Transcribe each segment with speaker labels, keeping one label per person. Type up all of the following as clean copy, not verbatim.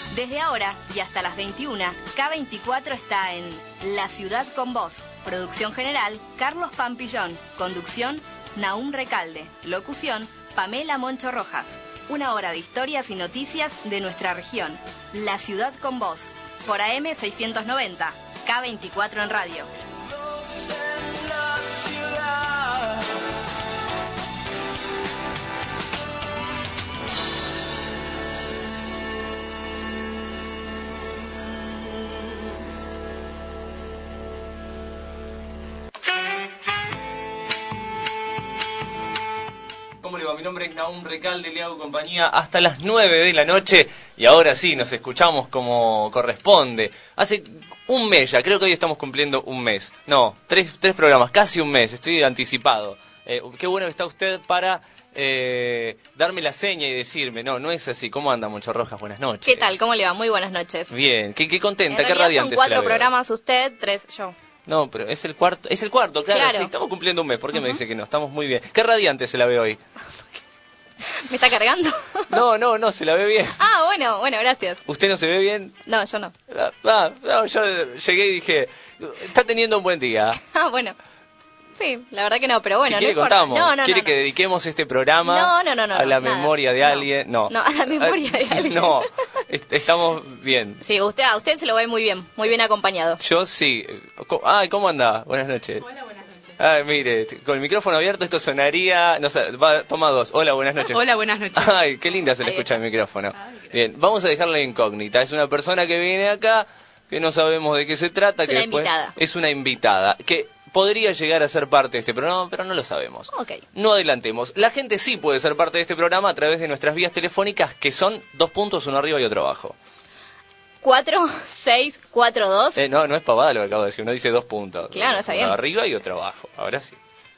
Speaker 1: Desde ahora y hasta las 21, K24 está en La Ciudad con Vos. Producción general, Carlos Pampillón. Conducción, Nahum Recalde. Locución, Pamela Moncho Rojas. Una hora de historias y noticias de nuestra región. La Ciudad con Vos. Por AM 690, K24 en radio.
Speaker 2: ¿Cómo le va? Mi nombre es Nahum Recalde, le hago compañía hasta las 9 de la noche y ahora sí, nos escuchamos como corresponde. Hace un mes ya, creo que hoy estamos cumpliendo un mes. No, tres programas, casi un mes, estoy anticipado. Qué bueno que está usted para darme la seña y decirme, no es así. ¿Cómo anda, Moncho Rojas? Buenas noches.
Speaker 1: ¿Qué tal? ¿Cómo le va? Muy buenas noches.
Speaker 2: Bien, qué contenta,
Speaker 1: En
Speaker 2: qué
Speaker 1: realidad
Speaker 2: radiante
Speaker 1: son
Speaker 2: se la
Speaker 1: 4
Speaker 2: veo.
Speaker 1: programas usted, 3 yo.
Speaker 2: No, pero es el cuarto, claro. Sí, estamos cumpliendo un mes. ¿Por qué me dice que no? Estamos muy bien. Qué radiante se la ve hoy.
Speaker 1: ¿Me está cargando?
Speaker 2: No, se la ve bien.
Speaker 1: Ah, bueno, gracias.
Speaker 2: ¿Usted no se ve bien?
Speaker 1: No, yo no.
Speaker 2: No, yo llegué y dije, está teniendo un buen día.
Speaker 1: Ah, bueno. Sí, la verdad que no, pero bueno,
Speaker 2: Si quiere
Speaker 1: no importa.
Speaker 2: contamos.
Speaker 1: No,
Speaker 2: ¿Quiere que dediquemos este programa
Speaker 1: No,
Speaker 2: a la
Speaker 1: nada.
Speaker 2: memoria de alguien? No,
Speaker 1: a la memoria de alguien.
Speaker 2: No, estamos bien.
Speaker 1: Sí, a usted se lo ve muy bien acompañado.
Speaker 2: Yo sí. Ay, ¿cómo anda? Buenas noches.
Speaker 3: Hola, buenas noches.
Speaker 2: Ay, mire, con el micrófono abierto esto sonaría... No sé, toma 2. Hola, buenas noches.
Speaker 3: Hola, buenas noches.
Speaker 2: Ay, qué linda se le
Speaker 1: Ahí
Speaker 2: escucha el
Speaker 1: está.
Speaker 2: micrófono. Bien, vamos a dejarla incógnita. Es una persona que viene acá, que no sabemos de qué se trata.
Speaker 1: Es una invitada.
Speaker 2: Es una invitada, que podría llegar a ser parte de este programa, pero no lo sabemos.
Speaker 1: Ok.
Speaker 2: No adelantemos. La gente sí puede ser parte de este programa a través de nuestras vías telefónicas, que son 2 puntos, uno arriba y otro abajo.
Speaker 1: 4642.
Speaker 2: No es pavada lo que acabo de decir, uno dice 2 puntos.
Speaker 1: Claro, está bien.
Speaker 2: Uno arriba y otro abajo, ahora sí.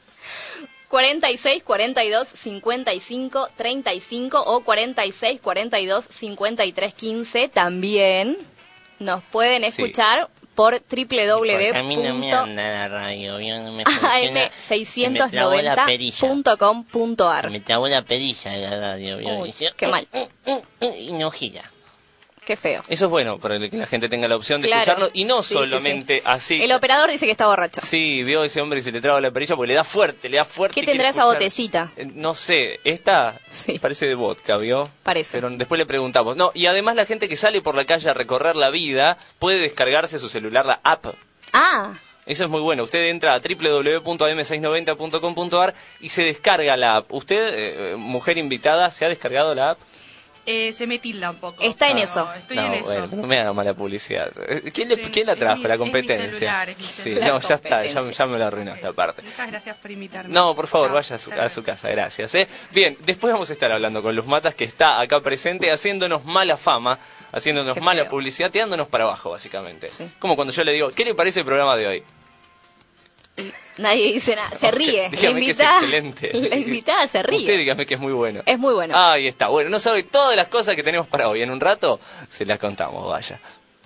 Speaker 1: 46 42 55 35 o 46 42 53 15. También nos pueden
Speaker 2: Sí.
Speaker 1: escuchar por
Speaker 4: Porque a mí no me anda la radio, no me funciona. Se me trabó la perilla.
Speaker 1: am690.com.ar.
Speaker 4: Me trabó la perilla de la radio.
Speaker 1: Uy,
Speaker 4: Dice,
Speaker 1: qué mal.
Speaker 4: Y no gira.
Speaker 1: Qué feo.
Speaker 2: Eso es bueno, para que la gente tenga la opción de
Speaker 1: Claro.
Speaker 2: escucharnos y no
Speaker 1: Sí,
Speaker 2: solamente así.
Speaker 1: El operador dice que está borracho.
Speaker 2: Sí, vio ese hombre y se le traba la perilla porque le da fuerte.
Speaker 1: ¿Qué
Speaker 2: y
Speaker 1: tendrá
Speaker 2: quiere
Speaker 1: esa
Speaker 2: escuchar.
Speaker 1: botellita?
Speaker 2: No sé, esta
Speaker 1: Sí.
Speaker 2: parece de vodka, ¿vio?
Speaker 1: Parece.
Speaker 2: Pero después le preguntamos. No, y además la gente que sale por la calle a recorrer la vida puede descargarse a su celular la app.
Speaker 1: Ah,
Speaker 2: Eso es muy bueno. Usted entra a www.am690.com.ar y se descarga la app. ¿Usted, mujer invitada, se ha descargado la app?
Speaker 3: Se me tilda un poco.
Speaker 1: Está en
Speaker 3: pero
Speaker 1: eso.
Speaker 3: Estoy
Speaker 2: No,
Speaker 3: en eso.
Speaker 2: bueno, no me haga mala publicidad. ¿Quién la
Speaker 3: Es
Speaker 2: trajo?
Speaker 3: mi-
Speaker 2: La
Speaker 3: es mi
Speaker 2: competencia.
Speaker 3: celular, es mi
Speaker 2: Sí,
Speaker 3: celular.
Speaker 2: no, ya está,
Speaker 1: Competencia.
Speaker 2: ya me lo arruinó esta parte.
Speaker 3: Muchas gracias por invitarme.
Speaker 2: No, por favor,
Speaker 3: Chao.
Speaker 2: vaya a su casa, gracias. Bien, después vamos a estar hablando con Luz Matas, que está acá presente, haciéndonos mala fama, haciéndonos
Speaker 1: Qué
Speaker 2: mala
Speaker 1: feo.
Speaker 2: publicidad, tirándonos para abajo, básicamente.
Speaker 1: Sí.
Speaker 2: Como cuando yo le digo, ¿qué le parece el programa de hoy?
Speaker 1: nadie dice nada. Se ríe.
Speaker 2: Dígame que es excelente.
Speaker 1: La invitada se ríe.
Speaker 2: Usted dígame que es muy bueno.
Speaker 1: Es muy bueno.
Speaker 2: Ahí está, bueno, no sabe todas las cosas que tenemos para hoy. En un rato se las contamos, vaya.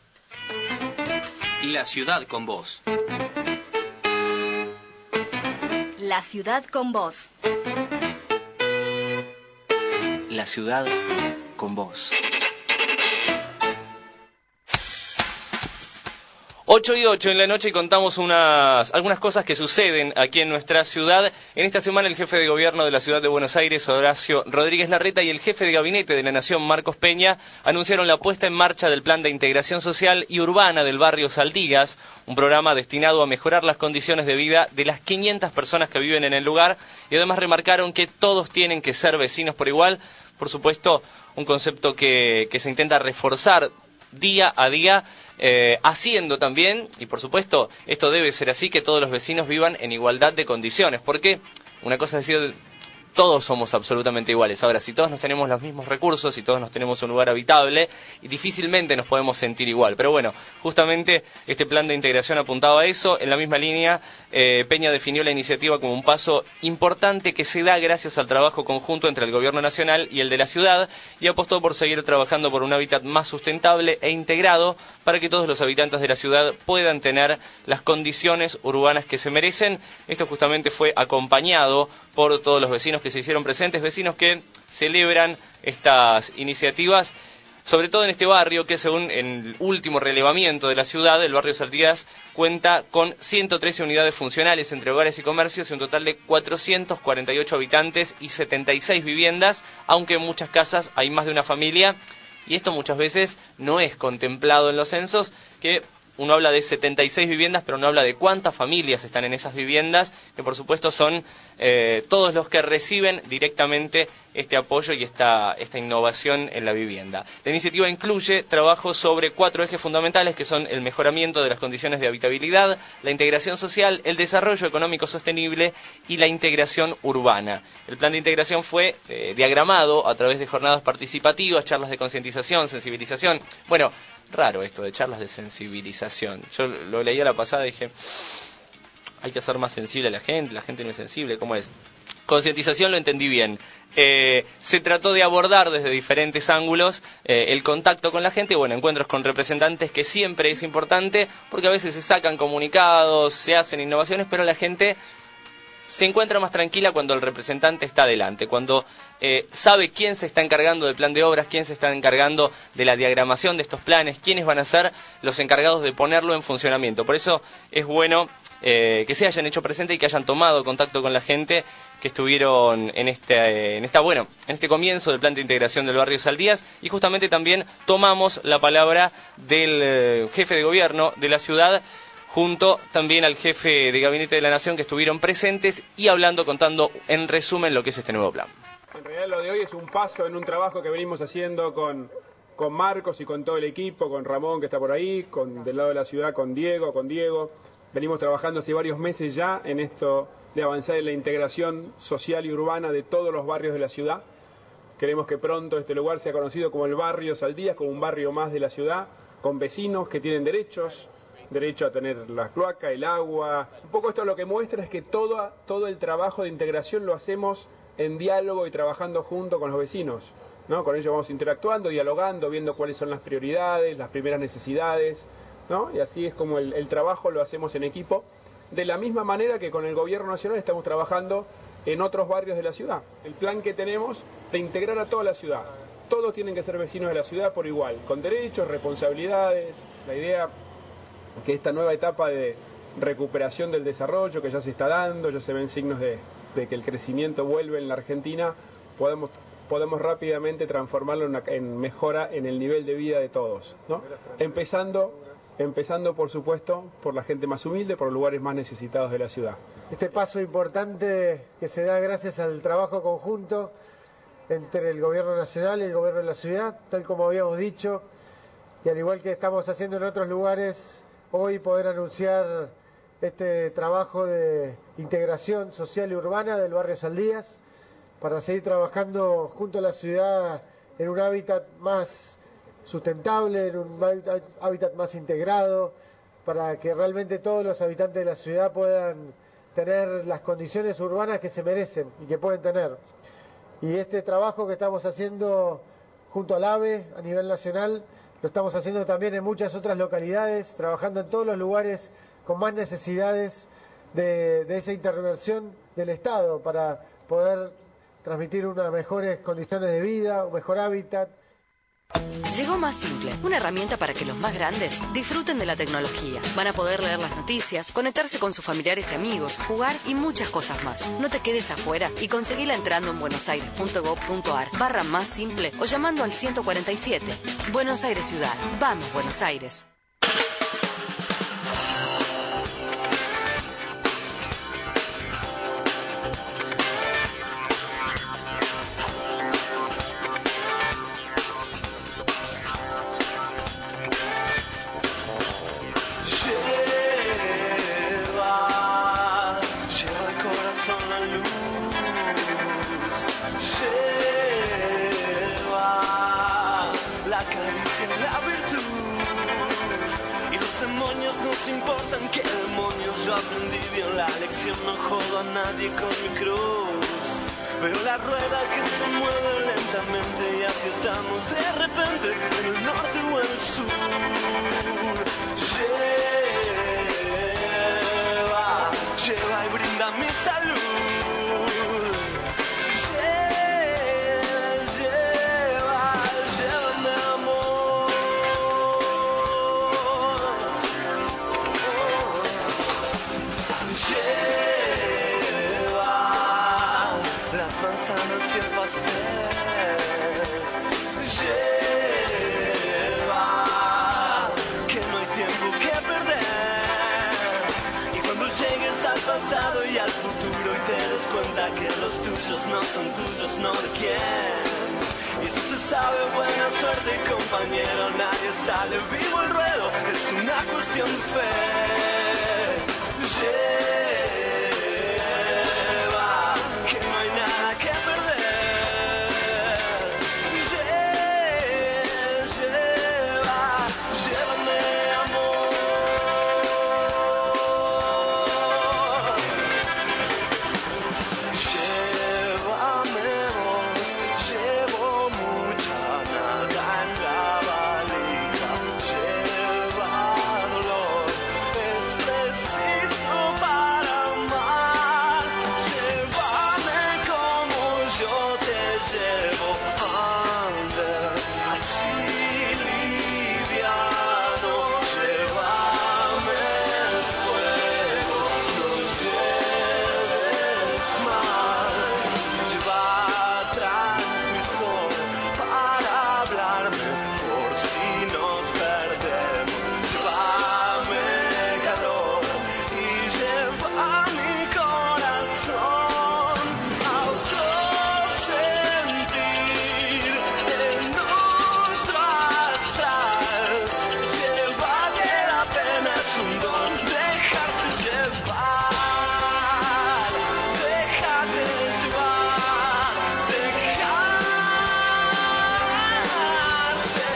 Speaker 5: La ciudad con vos.
Speaker 1: La Ciudad con Vos.
Speaker 5: La ciudad con vos.
Speaker 2: 8:08 en la noche y contamos algunas cosas que suceden aquí en nuestra ciudad. En esta semana el jefe de gobierno de la ciudad de Buenos Aires, Horacio Rodríguez Larreta, y el jefe de gabinete de la Nación, Marcos Peña, anunciaron la puesta en marcha del Plan de Integración Social y Urbana del barrio Saltigas, un programa destinado a mejorar las condiciones de vida de las 500 personas que viven en el lugar, y además remarcaron que todos tienen que ser vecinos por igual. Por supuesto, un concepto que se intenta reforzar día a día, haciendo también, y por supuesto esto debe ser así, que todos los vecinos vivan en igualdad de condiciones, porque una cosa es decir, todos somos absolutamente iguales. Ahora, si todos nos tenemos los mismos recursos, si todos nos tenemos un lugar habitable, y difícilmente nos podemos sentir igual. Pero bueno, justamente este plan de integración apuntaba a eso. En la misma línea, Peña definió la iniciativa como un paso importante que se da gracias al trabajo conjunto entre el gobierno nacional y el de la ciudad, y apostó por seguir trabajando por un hábitat más sustentable e integrado para que todos los habitantes de la ciudad puedan tener las condiciones urbanas que se merecen. Esto justamente fue acompañado por todos los vecinos que se hicieron presentes, vecinos que celebran estas iniciativas sobre todo en este barrio que, según el último relevamiento de la ciudad, el barrio Saldías cuenta con 113 unidades funcionales entre hogares y comercios y un total de 448 habitantes y 76 viviendas, aunque en muchas casas hay más de una familia, y esto muchas veces no es contemplado en los censos, que uno habla de 76 viviendas, pero no habla de cuántas familias están en esas viviendas, que por supuesto son todos los que reciben directamente este apoyo y esta innovación en la vivienda. La iniciativa incluye trabajo sobre 4 ejes fundamentales, que son el mejoramiento de las condiciones de habitabilidad, la integración social, el desarrollo económico sostenible y la integración urbana. El plan de integración fue diagramado a través de jornadas participativas, charlas de concientización, sensibilización. Bueno, raro esto de charlas de sensibilización. Yo lo leí a la pasada y dije, hay que hacer más sensible a la gente no es sensible, ¿cómo es? Concientización lo entendí bien. Se trató de abordar desde diferentes ángulos el contacto con la gente, bueno, encuentros con representantes, que siempre es importante, porque a veces se sacan comunicados, se hacen innovaciones, pero la gente se encuentra más tranquila cuando el representante está adelante, cuando sabe quién se está encargando del plan de obras, quién se está encargando de la diagramación de estos planes, quiénes van a ser los encargados de ponerlo en funcionamiento. Por eso es bueno que se hayan hecho presente y que hayan tomado contacto con la gente que estuvieron en este comienzo del plan de integración del barrio Saldías, y justamente también tomamos la palabra del jefe de gobierno de la ciudad, junto también al jefe de gabinete de la Nación, que estuvieron presentes y contando en resumen lo que es este nuevo plan.
Speaker 6: En realidad lo de hoy es un paso en un trabajo que venimos haciendo con Marcos y con todo el equipo, con Ramón, que está por ahí, del lado de la ciudad con Diego. Venimos trabajando hace varios meses ya en esto de avanzar en la integración social y urbana de todos los barrios de la ciudad. Queremos que pronto este lugar sea conocido como el barrio Saldías, como un barrio más de la ciudad, con vecinos que tienen derecho a tener la cloaca, el agua. Un poco esto lo que muestra es que todo el trabajo de integración lo hacemos en diálogo y trabajando junto con los vecinos, ¿no? Con ellos vamos interactuando, dialogando, viendo cuáles son las prioridades, las primeras necesidades, ¿no? Y así es como el trabajo lo hacemos en equipo, de la misma manera que con el gobierno nacional estamos trabajando en otros barrios de la ciudad. El plan que tenemos de integrar a toda la ciudad. Todos tienen que ser vecinos de la ciudad por igual, con derechos, responsabilidades. La idea que esta nueva etapa de recuperación del desarrollo que ya se está dando, ya se ven signos de que el crecimiento vuelve en la Argentina, podemos rápidamente transformarlo en mejora en el nivel de vida de todos, ¿no? Empezando, por supuesto, por la gente más humilde, por los lugares más necesitados de la ciudad.
Speaker 7: Este paso importante que se da gracias al trabajo conjunto entre el Gobierno Nacional y el Gobierno de la ciudad, tal como habíamos dicho, y al igual que estamos haciendo en otros lugares, hoy poder anunciar este trabajo de integración social y urbana del barrio Saldías, para seguir trabajando junto a la ciudad en un hábitat más sustentable, en un hábitat más integrado, para que realmente todos los habitantes de la ciudad puedan tener las condiciones urbanas que se merecen y que pueden tener. Y este trabajo que estamos haciendo junto al AVE a nivel nacional, lo estamos haciendo también en muchas otras localidades, trabajando en todos los lugares con más necesidades de esa intervención del Estado para poder transmitir unas mejores condiciones de vida, un mejor hábitat.
Speaker 8: Llegó Más Simple, una herramienta para que los más grandes disfruten de la tecnología. Van a poder leer las noticias, conectarse con sus familiares y amigos, jugar y muchas cosas más. No te quedes afuera y conseguila entrando en buenosaires.gov.ar/más simple o llamando al 147. Buenos Aires Ciudad. Vamos, Buenos Aires.
Speaker 9: Importan que demonios, yo aprendí bien la lección, no jodo a nadie con mi cruz. Veo la rueda que se mueve lentamente y así estamos de repente en el norte o en el sur. Lleva y brinda mi salud. Llévame amor. sabemos no de quién. Y si se sabe buena suerte, compañero, nadie sale vivo el ruedo, es una cuestión de fe. Lleva, que no hay nada que perder. Lleva, llévame amor. Llévame vos, llevo mucha nada en la valija. Lleva dolor, es preciso para amar. Llévame como yo te llevo, under, así liviano. Llévame el fuego, no lleves mal. Lleva transmisor para hablarme por si nos perdemos. Llévame calor y lleva mi corazón a otro sentir, en otro astral. Lleva que la pena es un don, dejarse llevar, déjate llevar, dejarse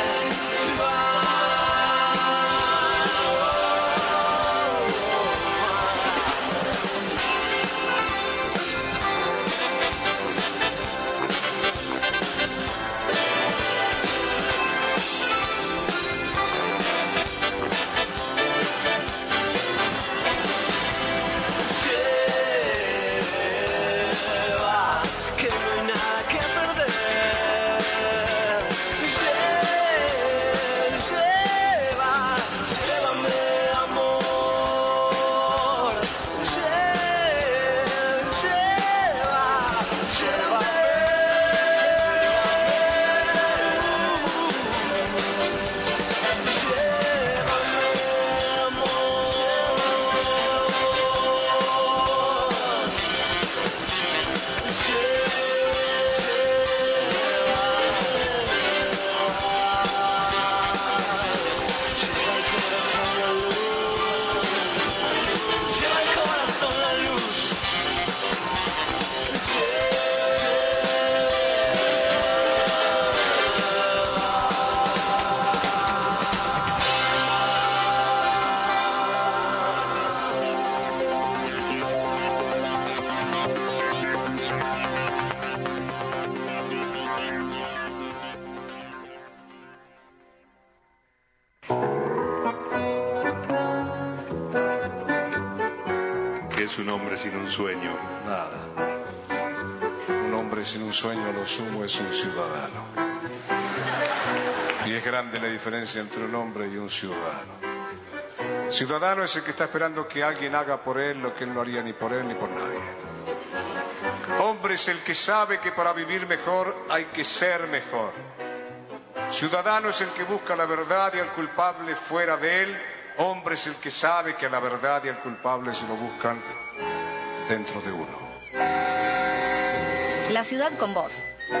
Speaker 9: lleva, que no hay nada que perder. Lleva, llévame amor. Lleva, lleva el corazón la luz.
Speaker 10: ¿Qué es un hombre sin un sueño?
Speaker 11: Nada. Un hombre sin un sueño, a lo sumo, es un ciudadano. Y es grande la diferencia entre un hombre y un ciudadano. Ciudadano es el que está esperando que alguien haga por él lo que él no haría ni por él ni por nadie. Hombre es el que sabe que para vivir mejor hay que ser mejor. Ciudadano es el que busca la verdad y al culpable fuera de él. Hombre es el que sabe que a la verdad y al culpable se lo buscan dentro de uno.
Speaker 1: La ciudad con vos.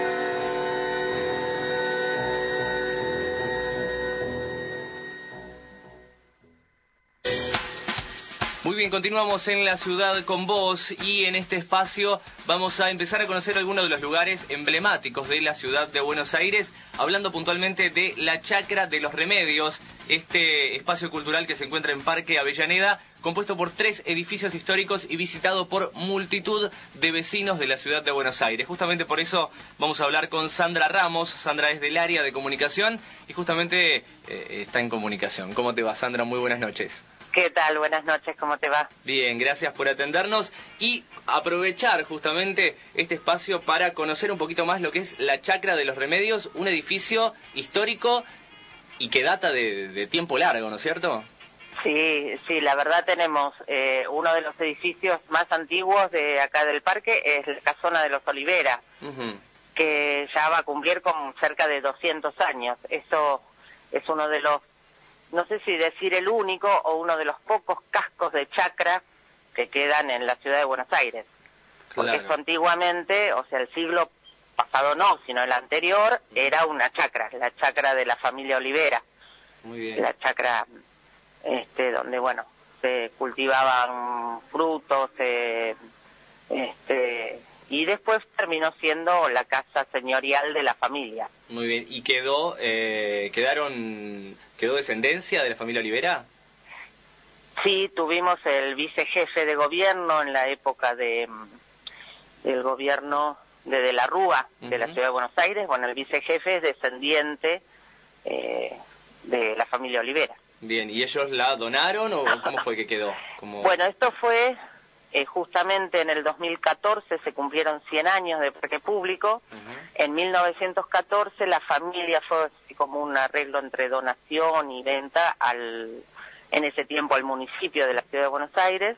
Speaker 2: Muy bien, continuamos en La Ciudad con Vos y en este espacio vamos a empezar a conocer algunos de los lugares emblemáticos de la ciudad de Buenos Aires, hablando puntualmente de la Chacra de los Remedios, este espacio cultural que se encuentra en Parque Avellaneda, compuesto por 3 edificios históricos y visitado por multitud de vecinos de la ciudad de Buenos Aires. Justamente por eso vamos a hablar con Sandra Ramos. Sandra es del área de comunicación y justamente está en comunicación. ¿Cómo te va, Sandra? Muy buenas noches.
Speaker 12: ¿Qué tal? Buenas noches, ¿cómo te va?
Speaker 2: Bien, gracias por atendernos y aprovechar justamente este espacio para conocer un poquito más lo que es la Chacra de los Remedios, un edificio histórico y que data de tiempo largo, ¿no es cierto?
Speaker 12: Sí, la verdad tenemos uno de los edificios más antiguos de acá del parque, es la Casona de los Olivera, que ya va a cumplir con cerca de 200 años. Eso es uno de los, no sé si decir el único o uno de los pocos cascos de chacra que quedan en la ciudad de Buenos Aires. Porque esto antiguamente, o sea, el siglo pasado no, sino el anterior, era una chacra, la chacra de la familia Olivera.
Speaker 2: Muy bien.
Speaker 12: La chacra donde, bueno, se cultivaban frutos, y después terminó siendo la casa señorial de la familia.
Speaker 2: Muy bien. ¿Y quedó descendencia de la familia Olivera?
Speaker 12: Sí, tuvimos el vicejefe de gobierno en la época del gobierno de la Rúa, de la Ciudad de Buenos Aires. Bueno, el vicejefe es descendiente de la familia Olivera.
Speaker 2: Bien, ¿y ellos la donaron o cómo fue que quedó?
Speaker 12: Bueno, esto fue justamente en el 2014, se cumplieron 100 años de parque público. En 1914 la familia fue así como un arreglo entre donación y venta en ese tiempo al municipio de la Ciudad de Buenos Aires,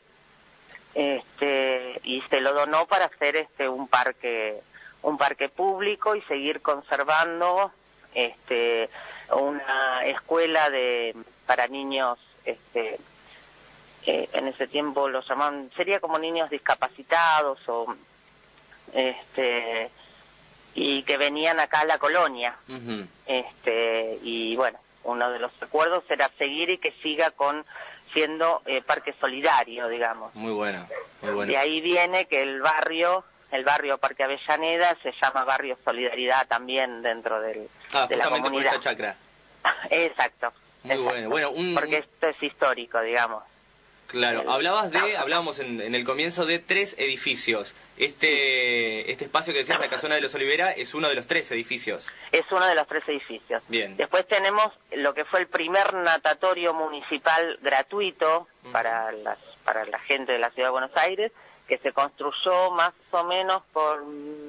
Speaker 12: y se lo donó para hacer un parque público y seguir conservando una escuela para niños, en ese tiempo lo llamaban, sería como niños discapacitados y que venían acá a la colonia. Y bueno, uno de los acuerdos era seguir y que siga siendo parque solidario, digamos.
Speaker 2: Muy bueno, muy bueno.
Speaker 12: De ahí viene que el barrio Parque Avellaneda se llama Barrio Solidaridad también dentro de la comunidad.
Speaker 2: Por esta chacra.
Speaker 12: Exacto.
Speaker 2: Muy bueno. Bueno,
Speaker 12: porque esto es histórico, digamos.
Speaker 2: Claro, hablábamos en el comienzo de 3 edificios. Este espacio que decías, la Casona de los Olivera, es uno de los 3 edificios.
Speaker 12: Es uno de los 3 edificios.
Speaker 2: Bien.
Speaker 12: Después tenemos lo que fue el primer natatorio municipal gratuito para la gente de la Ciudad de Buenos Aires, que se construyó más o menos por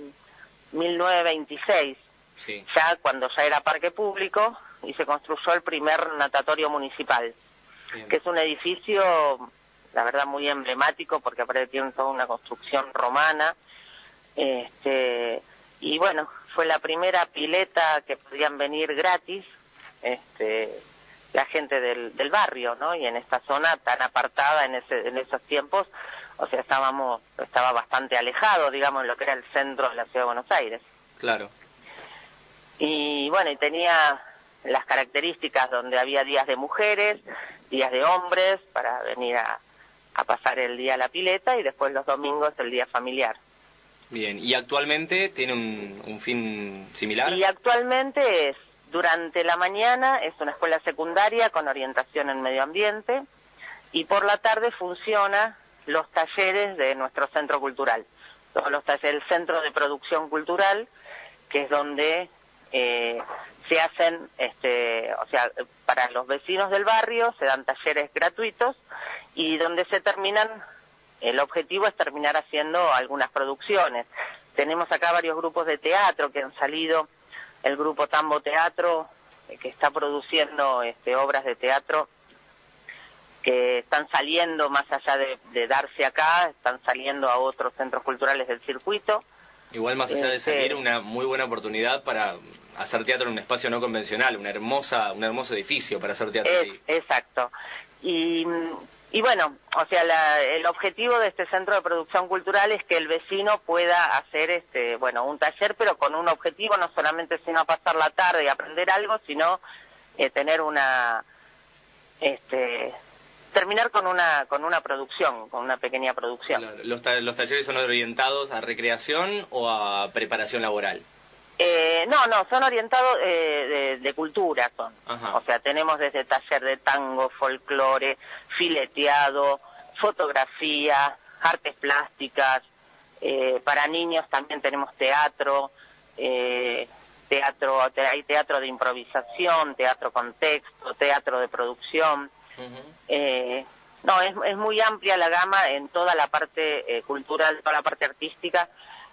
Speaker 12: 1926, ya cuando ya era parque público, y se construyó el primer natatorio municipal. Bien. Que es un edificio, la verdad, muy emblemático, porque aparte tiene toda una construcción romana, y bueno, fue la primera pileta que podían venir gratis, la gente del barrio, ¿no? Y en esta zona tan apartada en esos tiempos, o sea, estaba bastante alejado, digamos, en lo que era el centro de la Ciudad de Buenos Aires.
Speaker 2: Claro.
Speaker 12: Y bueno, y tenía las características donde había días de mujeres, días de hombres, para venir a pasar el día a la pileta, y después los domingos el día familiar.
Speaker 2: Bien, ¿y actualmente tiene un fin similar?
Speaker 12: Y actualmente durante la mañana es una escuela secundaria con orientación en medio ambiente, y por la tarde funciona los talleres de nuestro centro cultural. Todos los talleres, el centro de producción cultural, que es donde se hacen, o sea, para los vecinos del barrio se dan talleres gratuitos, y donde el objetivo es terminar haciendo algunas producciones. Tenemos acá varios grupos de teatro que han salido, el grupo Tambo Teatro, que está produciendo obras de teatro que están saliendo más allá de darse acá, están saliendo a otros centros culturales del circuito.
Speaker 2: Igual, más allá de salir, una muy buena oportunidad para hacer teatro en un espacio no convencional, un hermoso edificio para hacer teatro ahí.
Speaker 12: Exacto. Y bueno, o sea, el objetivo de este centro de producción cultural es que el vecino pueda hacer un taller, pero con un objetivo, no solamente sino pasar la tarde y aprender algo, sino tener terminar con una producción, con una pequeña producción.
Speaker 2: Claro. ¿Los talleres son orientados a recreación o a preparación laboral?
Speaker 12: No, son orientados de cultura, son.
Speaker 2: Ajá.
Speaker 12: O sea, tenemos desde taller de tango, folclore, fileteado, fotografía, artes plásticas, para niños también tenemos teatro, hay teatro de improvisación, teatro con texto, teatro de producción. Es muy amplia la gama en toda la parte cultural, toda la parte artística,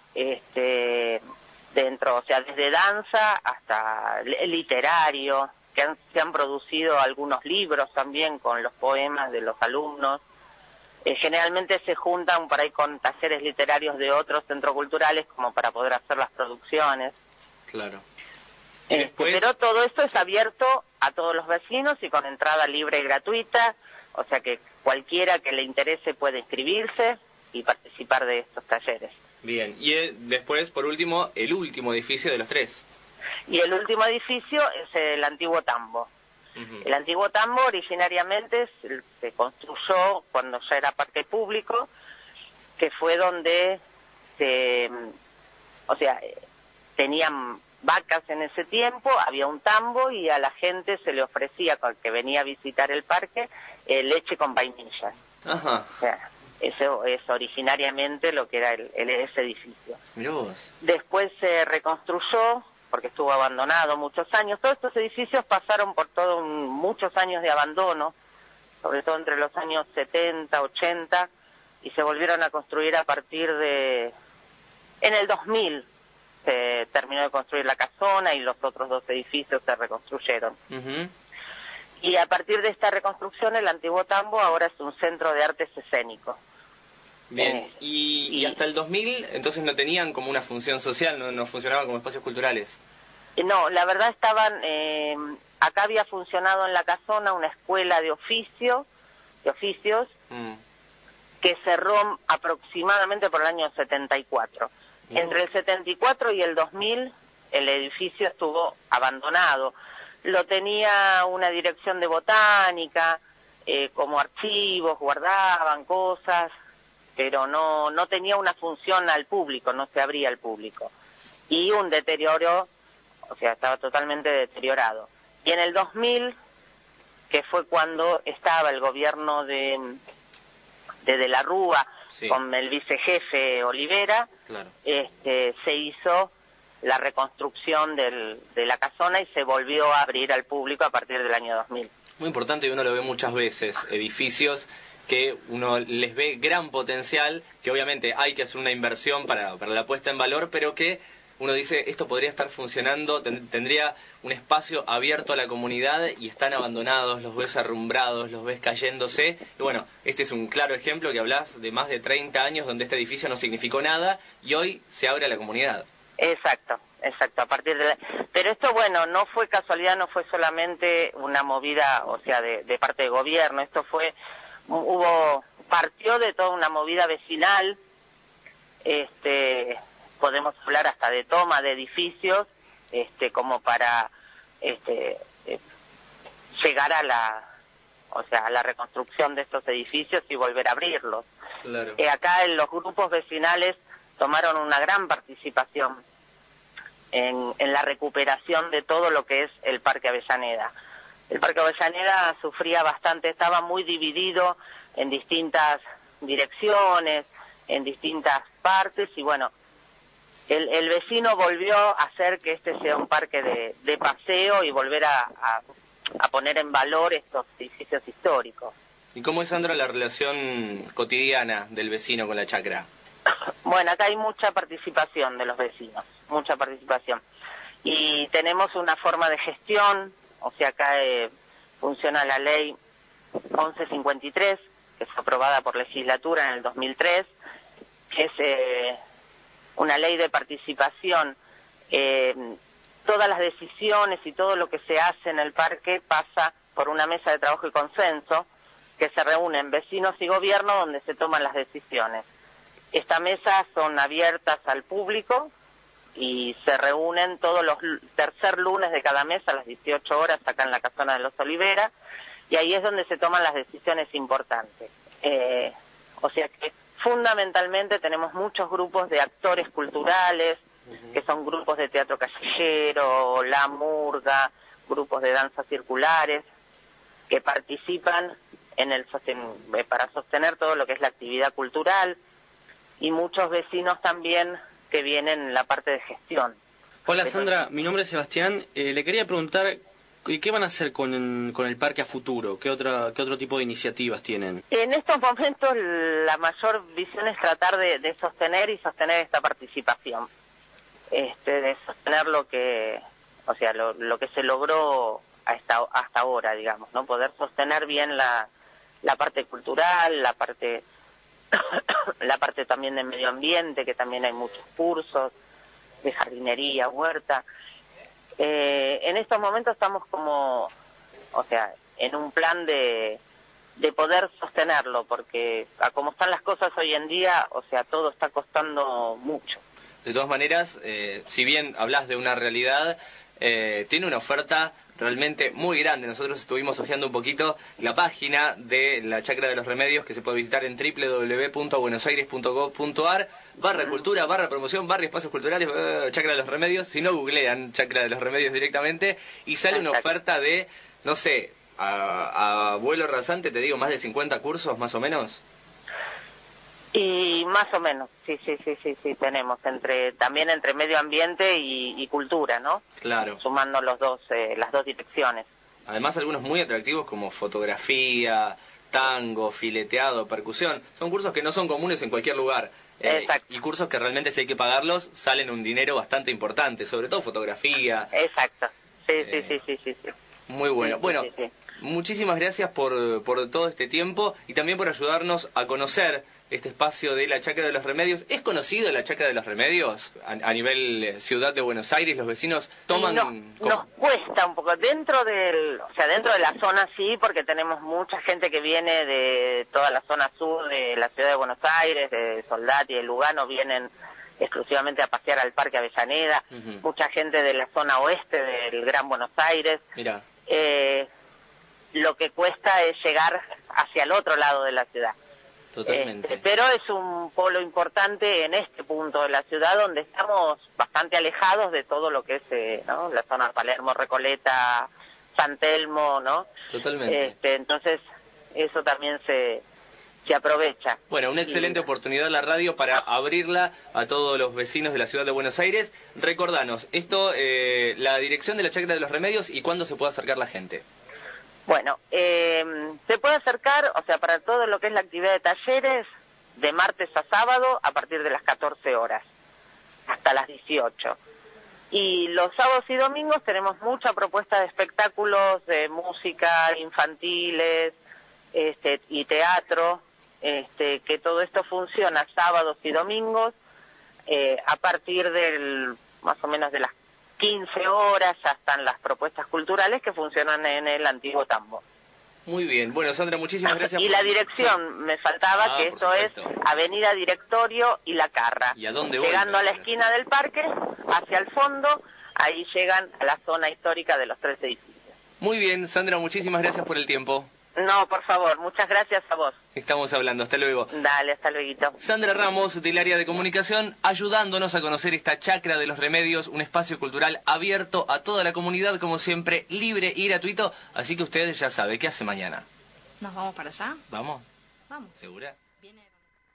Speaker 12: dentro, o sea, desde danza hasta literario, se han producido algunos libros también con los poemas de los alumnos. Generalmente se juntan por ahí con talleres literarios de otros centros culturales como para poder hacer las producciones.
Speaker 2: Claro.
Speaker 12: Pero todo esto es abierto a todos los vecinos y con entrada libre y gratuita, o sea que cualquiera que le interese puede inscribirse y participar de estos talleres.
Speaker 2: Bien, y después, por último, el último edificio de los 3.
Speaker 12: Y el último edificio es el antiguo tambo. El antiguo tambo originariamente se construyó cuando ya era parque público, que fue donde tenían vacas en ese tiempo, había un tambo y a la gente se le ofrecía, que venía a visitar el parque, leche con vainillas.
Speaker 2: Ajá.
Speaker 12: O sea, eso es originariamente lo que era ese edificio.
Speaker 2: Mirá vos.
Speaker 12: Después se reconstruyó, porque estuvo abandonado muchos años. Todos estos edificios pasaron por muchos años de abandono, sobre todo entre los años 70, 80, y se volvieron a construir a partir de... En el 2000 se terminó de construir la casona y los otros 2 edificios se reconstruyeron. Y a partir de esta reconstrucción, el antiguo tambo ahora es un centro de artes escénicos.
Speaker 2: Bien, y hasta el 2000, entonces no tenían como una función social, no funcionaban como espacios culturales.
Speaker 12: No, la verdad estaban, acá había funcionado en la casona una escuela de oficios, que cerró aproximadamente por el año 74. Entre el 74 y el 2000 el edificio estuvo abandonado. Lo tenía una dirección de botánica, como archivos, guardaban cosas, pero no tenía una función al público, no se abría al público. Y un deterioro, o sea, estaba totalmente deteriorado. Y en el 2000, que fue cuando estaba el gobierno de la Rúa, sí, con el vicejefe Olivera, claro, se hizo la reconstrucción de la casona y se volvió a abrir al público a partir del año 2000.
Speaker 2: Muy importante, y uno lo ve muchas veces, edificios que uno les ve gran potencial, que obviamente hay que hacer una inversión para la puesta en valor, pero que uno dice, esto podría estar funcionando, tendría un espacio abierto a la comunidad y están abandonados, los ves arrumbrados, los ves cayéndose. Y bueno, este es un claro ejemplo que hablas de más de 30 años donde este edificio no significó nada y hoy se abre a la comunidad.
Speaker 12: Exacto, a partir de Pero esto, bueno, no fue casualidad, no fue solamente una movida, o sea, de parte del gobierno, esto partió de toda una movida vecinal, podemos hablar hasta de toma de edificios, como para llegar a la reconstrucción de estos edificios y volver a abrirlos.
Speaker 2: Claro.
Speaker 12: Acá los grupos vecinales tomaron una gran participación en la recuperación de todo lo que es el Parque Avellaneda. El Parque Avellaneda sufría bastante, estaba muy dividido en distintas direcciones, en distintas partes, y bueno, el vecino volvió a hacer que este sea un parque de paseo y volver a poner en valor estos edificios históricos.
Speaker 2: ¿Y cómo es, Sandra, la relación cotidiana del vecino con la chacra?
Speaker 12: Bueno, acá hay mucha participación de los vecinos, mucha participación. Y tenemos una forma de gestión, o sea, acá funciona la ley 1153, que fue aprobada por legislatura en el 2003, que es una ley de participación. Todas las decisiones y todo lo que se hace en el parque pasa por una mesa de trabajo y consenso, que se reúnen vecinos y gobierno donde se toman las decisiones. Estas mesas son abiertas al público y se reúnen todos los tercer lunes de cada mes a las 18 horas acá en la Casona de los Olivera, y ahí es donde se toman las decisiones importantes. O sea que fundamentalmente tenemos muchos grupos de actores culturales, que son grupos de teatro callejero, la murga, grupos de danzas circulares, que participan para sostener todo lo que es la actividad cultural, y muchos vecinos también que vienen en la parte de gestión.
Speaker 13: Hola Sandra, mi nombre es Sebastián. Le quería preguntar, ¿qué van a hacer con el parque a futuro? ¿Qué otro tipo de iniciativas tienen?
Speaker 12: En estos momentos la mayor visión es tratar de sostener esta participación. De sostener lo que se logró hasta ahora, digamos, ¿no? Poder sostener bien la parte cultural, la parte también de medio ambiente, que también hay muchos cursos de jardinería, huerta. En estos momentos estamos en un plan de poder sostenerlo, porque a como están las cosas hoy en día, o sea, todo está costando mucho.
Speaker 2: De todas maneras, si bien hablas de una realidad, tiene una oferta realmente muy grande. Nosotros estuvimos hojeando un poquito la página de la Chacra de los Remedios, que se puede visitar en www.buenosaires.gov.ar, /cultura, /promoción, /espacios culturales, Chacra de los Remedios. Si no, googlean Chacra de los Remedios directamente y sale una oferta de, no sé, a vuelo rasante, te digo, más de 50 cursos, más o menos.
Speaker 12: Y más o menos, sí, tenemos también entre medio ambiente y cultura, ¿no?
Speaker 2: Claro.
Speaker 12: Sumando las dos direcciones.
Speaker 2: Además, algunos muy atractivos como fotografía, tango, fileteado, percusión. Son cursos que no son comunes en cualquier lugar. Y cursos que realmente, si hay que pagarlos, salen un dinero bastante importante, sobre todo fotografía.
Speaker 12: Exacto, sí.
Speaker 2: Muy bueno. Bueno, muchísimas gracias por todo este tiempo y también por ayudarnos a conocer este espacio de la Chacra de los Remedios. ¿Es conocido la Chacra de los Remedios a nivel ciudad de Buenos Aires? ¿Los vecinos toman...?
Speaker 12: Nos cuesta un poco. Dentro de la zona sí, porque tenemos mucha gente que viene de toda la zona sur de la ciudad de Buenos Aires, de Soldati, de Lugano, vienen exclusivamente a pasear al Parque Avellaneda. Mucha gente de la zona oeste del Gran Buenos Aires.
Speaker 2: Mira.
Speaker 12: Lo que cuesta es llegar hacia el otro lado de la ciudad.
Speaker 2: Totalmente.
Speaker 12: Pero es un polo importante en este punto de la ciudad, donde estamos bastante alejados de todo lo que es ¿no? la zona de Palermo, Recoleta, San Telmo, ¿no?
Speaker 2: Totalmente.
Speaker 12: Entonces, eso también se aprovecha.
Speaker 2: Bueno, una excelente oportunidad la radio para abrirla a todos los vecinos de la ciudad de Buenos Aires. Recordanos, la dirección de la Chacra de los Remedios y cuándo se puede acercar la gente.
Speaker 12: Bueno, se puede acercar, o sea, para todo lo que es la actividad de talleres, de martes a sábado, a partir de las 14 horas, hasta las 18. Y los sábados y domingos tenemos mucha propuesta de espectáculos, de música, infantiles, y teatro, que todo esto funciona sábados y domingos, a partir más o menos de las 15 horas, ya están las propuestas culturales que funcionan en el antiguo tambo.
Speaker 2: Muy bien. Bueno, Sandra, muchísimas gracias.
Speaker 12: Y la dirección, me faltaba, que esto es Avenida Directorio y La Carra.
Speaker 2: ¿Y a dónde voy?
Speaker 12: Llegando a la esquina del parque, hacia el fondo, ahí llegan a la zona histórica de los 3 edificios.
Speaker 2: Muy bien, Sandra, muchísimas gracias por el tiempo.
Speaker 12: No, por favor, muchas gracias a vos.
Speaker 2: Estamos hablando, hasta luego.
Speaker 12: Dale, hasta luego.
Speaker 2: Sandra Ramos, del área de comunicación, ayudándonos a conocer esta Chacra de los Remedios, un espacio cultural abierto a toda la comunidad, como siempre, libre y gratuito. Así que ustedes ya saben, ¿qué hace mañana?
Speaker 3: ¿Nos vamos para allá?
Speaker 2: ¿Vamos?
Speaker 3: Vamos.
Speaker 2: ¿Segura?
Speaker 3: Viene.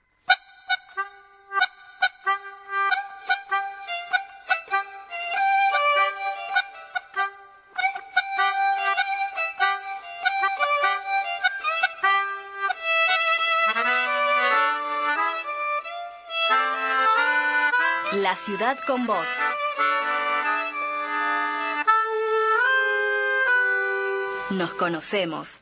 Speaker 1: La ciudad con vos. Nos conocemos.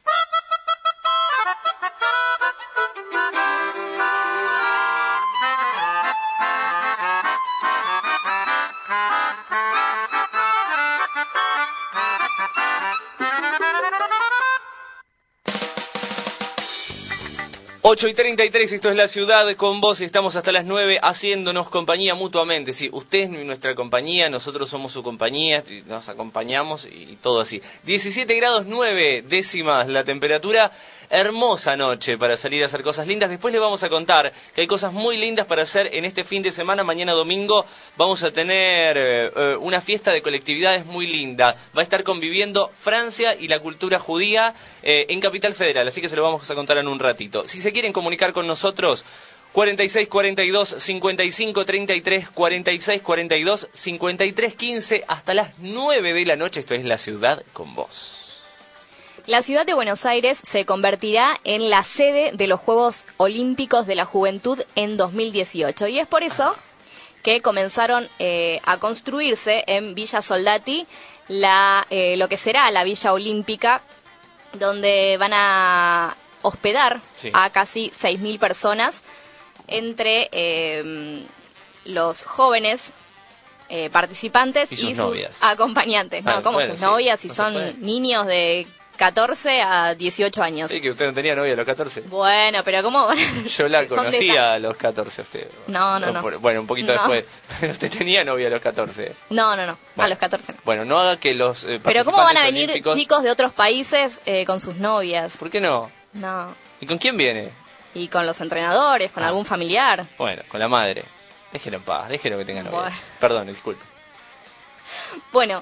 Speaker 2: Ocho y 33, esto es La Ciudad con vos y estamos hasta las 9 haciéndonos compañía mutuamente. Sí, usted es nuestra compañía, nosotros somos su compañía, nos acompañamos y todo así. 17 grados 9 décimas la temperatura, hermosa noche para salir a hacer cosas lindas. Después le vamos a contar que hay cosas muy lindas para hacer en este fin de semana. Mañana domingo vamos a tener una fiesta de colectividades muy linda. Va a estar conviviendo Francia y la cultura judía en Capital Federal, así que se lo vamos a contar en un ratito. Si se quieren comunicar con nosotros, 46 42 55 33, 46 42 53 15, hasta las 9 de la noche. Esto es La Ciudad con vos.
Speaker 1: La ciudad de Buenos Aires se convertirá en la sede de los Juegos Olímpicos de la Juventud en 2018. Y es por eso que comenzaron a construirse en Villa Soldati lo que será la Villa Olímpica, donde van a hospedar a casi 6.000 personas, entre los jóvenes participantes y sus
Speaker 2: novias.
Speaker 1: acompañantes. No, como sus novias, si son niños de 14 a 18 años.
Speaker 2: Sí, que usted no tenía novia a los 14.
Speaker 1: Bueno, pero ¿cómo?
Speaker 2: Yo la conocía a los 14 usted.
Speaker 1: No.
Speaker 2: Bueno, un poquito después. ¿Usted tenía novia a los 14?
Speaker 1: No.
Speaker 2: Bueno,
Speaker 1: a los 14 no.
Speaker 2: Bueno, no haga que los
Speaker 1: Pero ¿cómo van a venir
Speaker 2: olímpicos...
Speaker 1: chicos de otros países con sus novias?
Speaker 2: ¿Por qué no?
Speaker 1: No.
Speaker 2: ¿Y con quién viene?
Speaker 1: Y con los entrenadores, con algún familiar.
Speaker 2: Bueno, con la madre. Déjelo en paz, déjelo que tenga novia.
Speaker 1: Bueno.
Speaker 2: Perdón, disculpe.
Speaker 1: Bueno,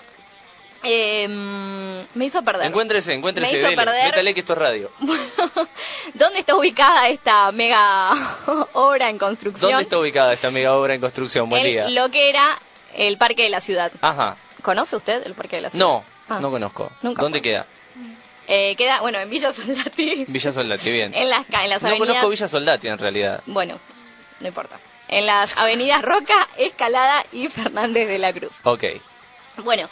Speaker 1: me hizo perder.
Speaker 2: Encuéntrese,
Speaker 1: Me hizo
Speaker 2: dele,
Speaker 1: perder.
Speaker 2: métale que esto es radio.
Speaker 1: ¿Dónde está ubicada esta mega obra en construcción?
Speaker 2: ¿Dónde está ubicada esta mega obra en construcción? Buen día.
Speaker 1: Lo que era el Parque de la Ciudad.
Speaker 2: Ajá.
Speaker 1: ¿Conoce usted el Parque de la Ciudad?
Speaker 2: No conozco.
Speaker 1: Nunca
Speaker 2: ¿Dónde
Speaker 1: fue.
Speaker 2: queda?
Speaker 1: Queda, bueno, en Villa Soldati.
Speaker 2: Villa Soldati, bien.
Speaker 1: En las avenidas...
Speaker 2: No conozco Villa Soldati en realidad.
Speaker 1: Bueno, no importa. En las avenidas Roca, Escalada y Fernández de la Cruz.
Speaker 2: Ok.
Speaker 1: Bueno,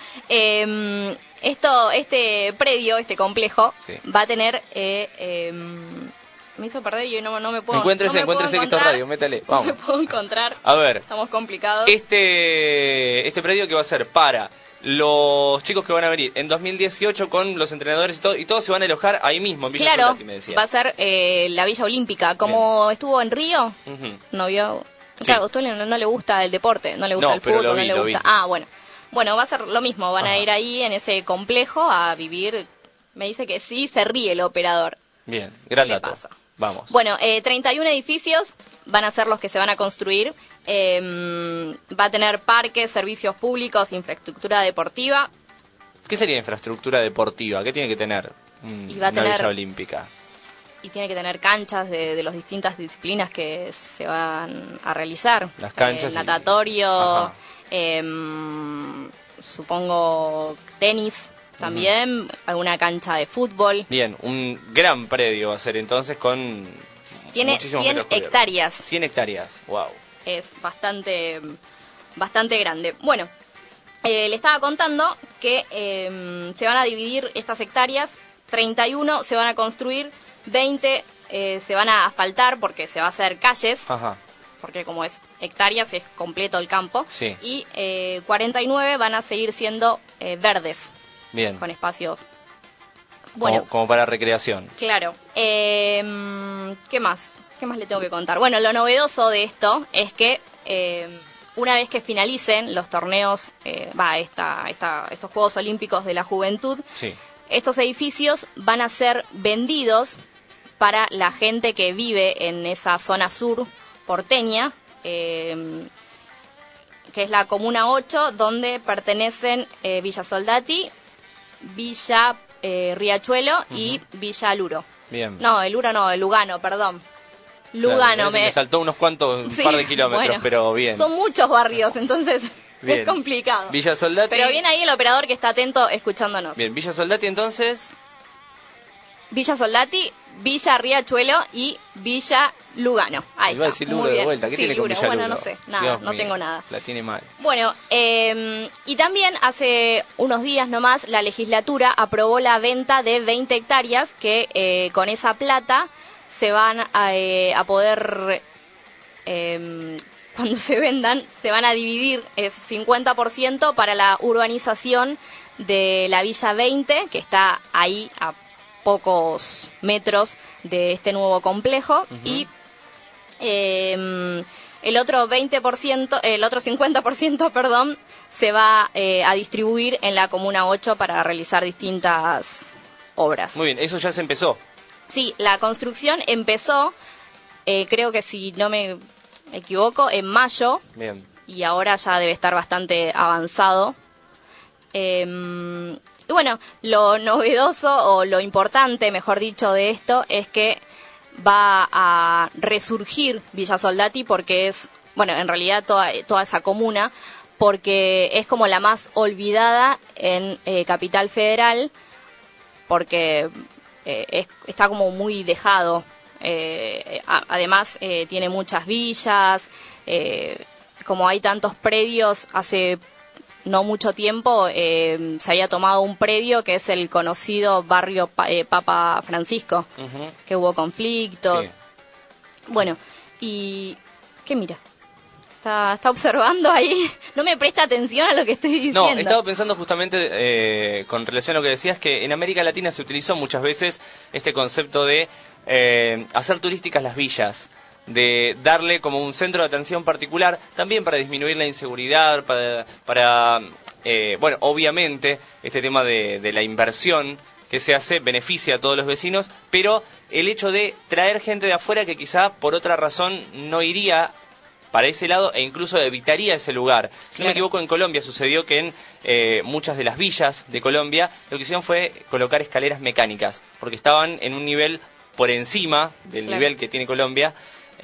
Speaker 1: este predio, este complejo,
Speaker 2: sí,
Speaker 1: va a tener... me hizo perder y no me puedo...
Speaker 2: Encuéntrese que esto es radio, métale. Vamos.
Speaker 1: No me puedo encontrar.
Speaker 2: A ver.
Speaker 1: Estamos complicados.
Speaker 2: Este predio que va a ser para los chicos que van a venir en 2018 con los entrenadores y todos se van a alojar ahí mismo, en Villa Soldati, me decía.
Speaker 1: Va a ser la Villa Olímpica. Como estuvo en Río, no vio... Claro, a usted no le gusta el deporte, no le gusta el fútbol, no le gusta... Ah, bueno. Bueno, va a ser lo mismo, van a ir ahí en ese complejo a vivir. Me dice que sí, se ríe el operador.
Speaker 2: Bien, gran dato.
Speaker 1: Pasa?
Speaker 2: Vamos.
Speaker 1: Bueno, 31 edificios van a ser los que se van a construir. Va a tener parques, servicios públicos, infraestructura deportiva.
Speaker 2: ¿Qué sería infraestructura deportiva? ¿Qué tiene que tener una Villa Olímpica?
Speaker 1: Y tiene que tener canchas de las distintas disciplinas que se van a realizar.
Speaker 2: Las canchas.
Speaker 1: Natatorio, supongo tenis también, alguna cancha de fútbol.
Speaker 2: Bien, un gran predio va a ser entonces con...
Speaker 1: Tiene 100 hectáreas.
Speaker 2: 100 hectáreas, wow.
Speaker 1: Es bastante grande. Bueno, le estaba contando que se van a dividir estas hectáreas, 31 se van a construir, 20 se van a asfaltar porque se va a hacer calles.
Speaker 2: Ajá.
Speaker 1: Porque como es hectáreas, es completo el campo.
Speaker 2: Sí.
Speaker 1: Y 49 van a seguir siendo verdes.
Speaker 2: Bien.
Speaker 1: Con espacios. Bueno.
Speaker 2: Como para recreación.
Speaker 1: Claro. ¿Qué más? ¿Qué más le tengo que contar? Bueno, lo novedoso de esto es que una vez que finalicen los torneos, estos Juegos Olímpicos de la Juventud,
Speaker 2: sí,
Speaker 1: estos edificios van a ser vendidos para la gente que vive en esa zona sur porteña, que es la Comuna 8, donde pertenecen Villa Soldati, Villa Riachuelo y Villa Luro.
Speaker 2: Bien.
Speaker 1: No, el Lugano, perdón. Lugano.
Speaker 2: Claro, me saltó unos cuantos, un par de kilómetros, bueno, pero bien.
Speaker 1: Son muchos barrios, entonces bien. Es complicado.
Speaker 2: Villa Soldati.
Speaker 1: Pero bien ahí el operador que está atento escuchándonos.
Speaker 2: Bien, Villa Soldati entonces.
Speaker 1: Villa Soldati, Villa Riachuelo y Villa Lugano. Ahí
Speaker 2: iba a decir Luro de vuelta. ¿Qué tiene con Villa Luro?
Speaker 1: Bueno, no sé, nada, Dios no mío, tengo nada.
Speaker 2: La tiene mal.
Speaker 1: Bueno, y también hace unos días nomás la legislatura aprobó la venta de 20 hectáreas que con esa plata se van a poder, cuando se vendan, se van a dividir, es 50% para la urbanización de la Villa 20, que está ahí a pocos metros de este nuevo complejo, y el otro 20%, el otro 50%, perdón, se va a distribuir en la Comuna 8 para realizar distintas obras.
Speaker 2: Muy bien, eso ya se empezó.
Speaker 1: Sí, la construcción empezó, creo que si no me equivoco, en mayo.
Speaker 2: Bien.
Speaker 1: Y ahora ya debe estar bastante avanzado. Y bueno, lo novedoso o lo importante, mejor dicho, de esto es que va a resurgir Villa Soldati porque es, bueno, en realidad toda esa comuna, porque es como la más olvidada en Capital Federal, porque está como muy dejado. Además, tiene muchas villas, como hay tantos predios, hace no mucho tiempo se había tomado un predio que es el conocido barrio Papa Francisco, que hubo conflictos. Sí. Bueno, y... ¿qué mira? Está observando ahí. No me presta atención a lo que estoy diciendo.
Speaker 2: No, estaba pensando justamente con relación a lo que decías, que en América Latina se utilizó muchas veces este concepto de hacer turísticas las villas, de darle como un centro de atención particular, también para disminuir la inseguridad, para bueno, obviamente este tema de la inversión que se hace beneficia a todos los vecinos, pero el hecho de traer gente de afuera que quizá por otra razón no iría para ese lado e incluso evitaría ese lugar. Si no me equivoco, en Colombia sucedió que en muchas de las villas de Colombia lo que hicieron fue colocar escaleras mecánicas, porque estaban en un nivel por encima del nivel que tiene Colombia,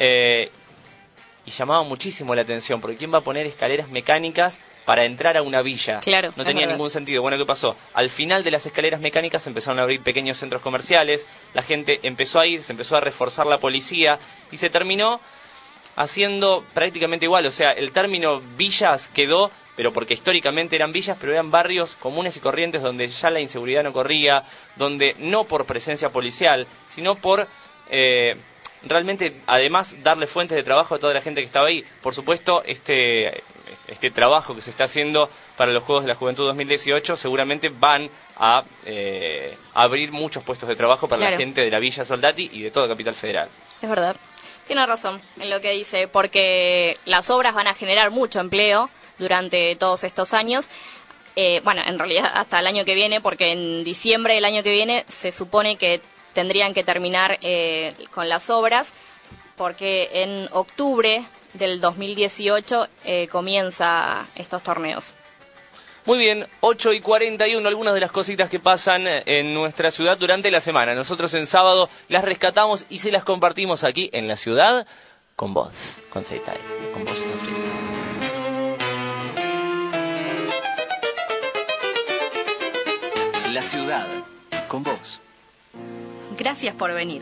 Speaker 2: y llamaba muchísimo la atención, porque ¿quién va a poner escaleras mecánicas para entrar a una villa?
Speaker 1: Claro,
Speaker 2: no tenía ningún sentido. Bueno, ¿qué pasó? Al final de las escaleras mecánicas empezaron a abrir pequeños centros comerciales, la gente empezó a ir, se empezó a reforzar la policía, y se terminó haciendo prácticamente igual. O sea, el término villas quedó, pero porque históricamente eran villas, pero eran barrios comunes y corrientes donde ya la inseguridad no corría, donde no por presencia policial, sino por realmente, además, darle fuentes de trabajo a toda la gente que estaba ahí. Por supuesto, este trabajo que se está haciendo para los Juegos de la Juventud 2018 seguramente van a abrir muchos puestos de trabajo para la gente de la Villa Soldati y de toda Capital Federal.
Speaker 1: Es verdad. Tiene razón en lo que dice, porque las obras van a generar mucho empleo durante todos estos años. Bueno, en realidad hasta el año que viene, porque en diciembre del año que viene se supone que tendrían que terminar con las obras, porque en octubre del 2018 comienza estos torneos.
Speaker 2: Muy bien, 8:41, algunas de las cositas que pasan en nuestra ciudad durante la semana. Nosotros en sábado las rescatamos y se las compartimos aquí en la ciudad con voz, con Z, con voz y con Z.
Speaker 5: La ciudad con vos.
Speaker 1: Gracias por venir.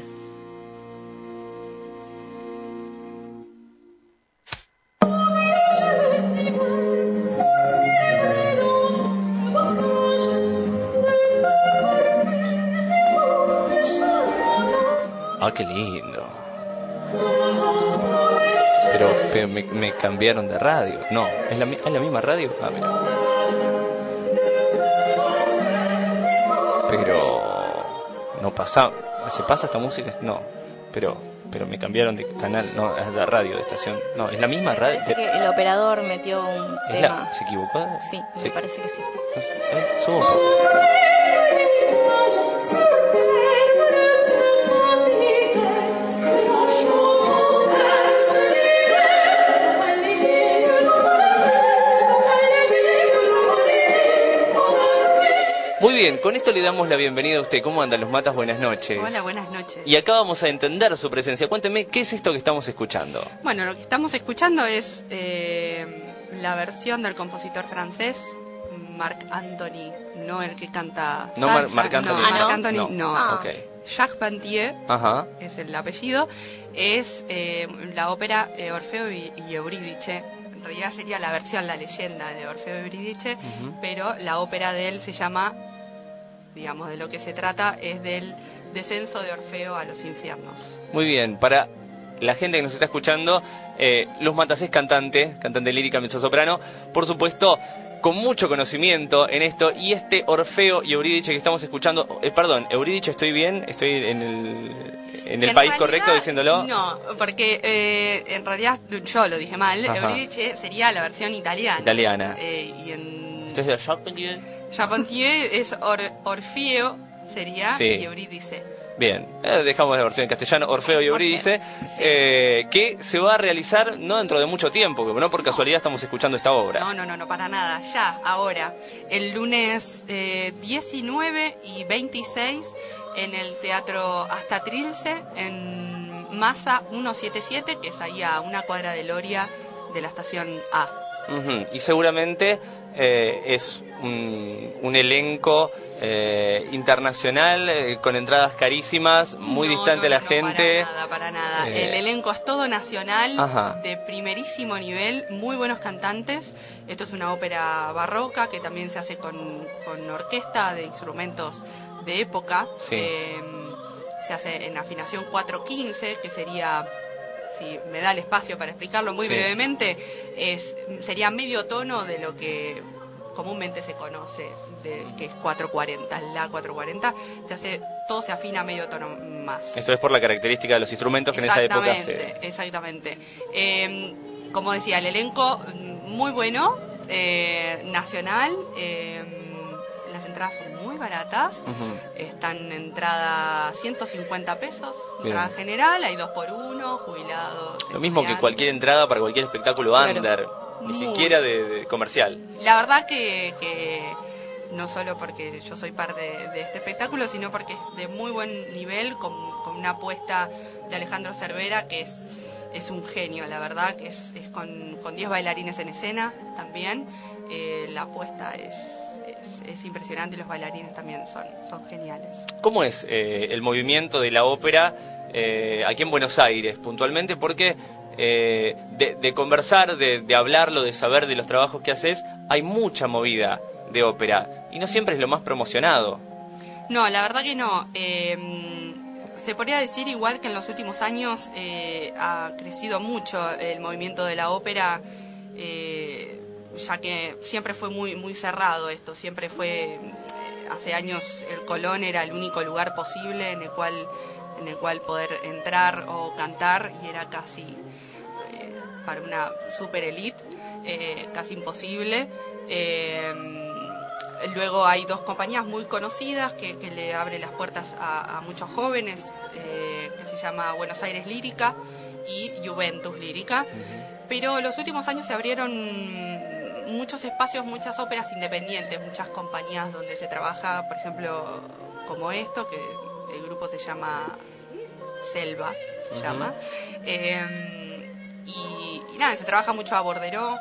Speaker 2: Ah, qué lindo. Pero me cambiaron de radio. No, ¿es la misma radio? Ah, mira. Pero no pasa. ¿Se pasa esta música? No, pero me cambiaron de canal. No, es de radio, de estación. No, es la misma radio.
Speaker 1: Parece que el operador metió un tema.
Speaker 2: ¿Se equivocó?
Speaker 1: Sí, me parece que sí.
Speaker 2: Subo un poco. Muy bien, con esto le damos la bienvenida a usted. ¿Cómo andan los matas? Buenas noches.
Speaker 3: Hola, buenas noches.
Speaker 2: Y acá vamos a entender su presencia. Cuénteme, ¿qué es esto que estamos escuchando?
Speaker 3: Bueno, lo que estamos escuchando es la versión del compositor francés Marc Anthony, no el que canta
Speaker 2: no
Speaker 3: salsa.
Speaker 2: Marc Anthony.
Speaker 3: No, Marc Anthony no.
Speaker 2: Okay.
Speaker 3: Charpentier.
Speaker 2: Ajá.
Speaker 3: Es el apellido. Es la ópera Orfeo y Eurídice. En realidad sería la versión, la leyenda de Orfeo y Eurídice, pero la ópera de él se llama, digamos, de lo que se trata es del descenso de Orfeo a los infiernos.
Speaker 2: Muy bien, para la gente que nos está escuchando, Luz Matas es cantante lírica, mezzosoprano, por supuesto, con mucho conocimiento en esto, y este Orfeo y Eurídice que estamos escuchando, perdón, Eurídice, ¿estoy bien? ¿Estoy en el país
Speaker 3: realidad,
Speaker 2: correcto diciéndolo?
Speaker 3: No, porque en realidad yo lo dije mal. Eurídice sería la versión italiana.
Speaker 2: Entonces,
Speaker 3: Charpentier es Orfeo, sería, y Eurídice.
Speaker 2: Bien, dejamos la versión en castellano, Orfeo y Eurídice, que se va a realizar no dentro de mucho tiempo, que no por casualidad estamos escuchando esta obra.
Speaker 3: No, para nada, ya, ahora, el lunes 19 y 26 en el Teatro Asta Trilce, en Massa 177, que es ahí a una cuadra de Loria de la estación A.
Speaker 2: Y seguramente es un elenco internacional, con entradas carísimas, muy distante a la gente.
Speaker 3: Para nada. El elenco es todo nacional, de primerísimo nivel, muy buenos cantantes. Esto es una ópera barroca que también se hace con orquesta de instrumentos de época. Se hace en afinación 4/15, que sería si me da el espacio para explicarlo muy brevemente, sería medio tono de lo que comúnmente se conoce, que es 440, la 440, todo se afina a medio tono más.
Speaker 2: Esto es por la característica de los instrumentos que en esa época se...
Speaker 3: Exactamente. Como decía, el elenco muy bueno, nacional, las entradas son muy baratas, están en entrada 150 pesos, entrada general, hay 2x1, jubilados.
Speaker 2: Lo mismo que cualquier entrada para cualquier espectáculo under, ni siquiera de comercial.
Speaker 3: La verdad que no solo porque yo soy parte de este espectáculo, sino porque es de muy buen nivel, con una apuesta de Alejandro Cervera, que es un genio, la verdad, que es con 10 bailarines en escena también. La apuesta es impresionante y los bailarines también son geniales.
Speaker 2: ¿Cómo es el movimiento de la ópera aquí en Buenos Aires, puntualmente? Porque de conversar, de hablarlo, de saber de los trabajos que haces, hay mucha movida de ópera y no siempre es lo más promocionado.
Speaker 3: No, la verdad que no. Se podría decir igual que en los últimos años ha crecido mucho el movimiento de la ópera, ya que siempre fue muy cerrado esto, siempre fue, hace años el Colón era el único lugar posible en el cual poder entrar o cantar, y era casi para una super elite, casi imposible. Luego hay dos compañías muy conocidas que le abren las puertas a muchos jóvenes, que se llama Buenos Aires Lírica y Juventus Lírica. Pero los últimos años se abrieron muchos espacios, muchas óperas independientes, muchas compañías donde se trabaja, por ejemplo, como esto, que el grupo se llama Selva, y nada, se trabaja mucho a Borderó,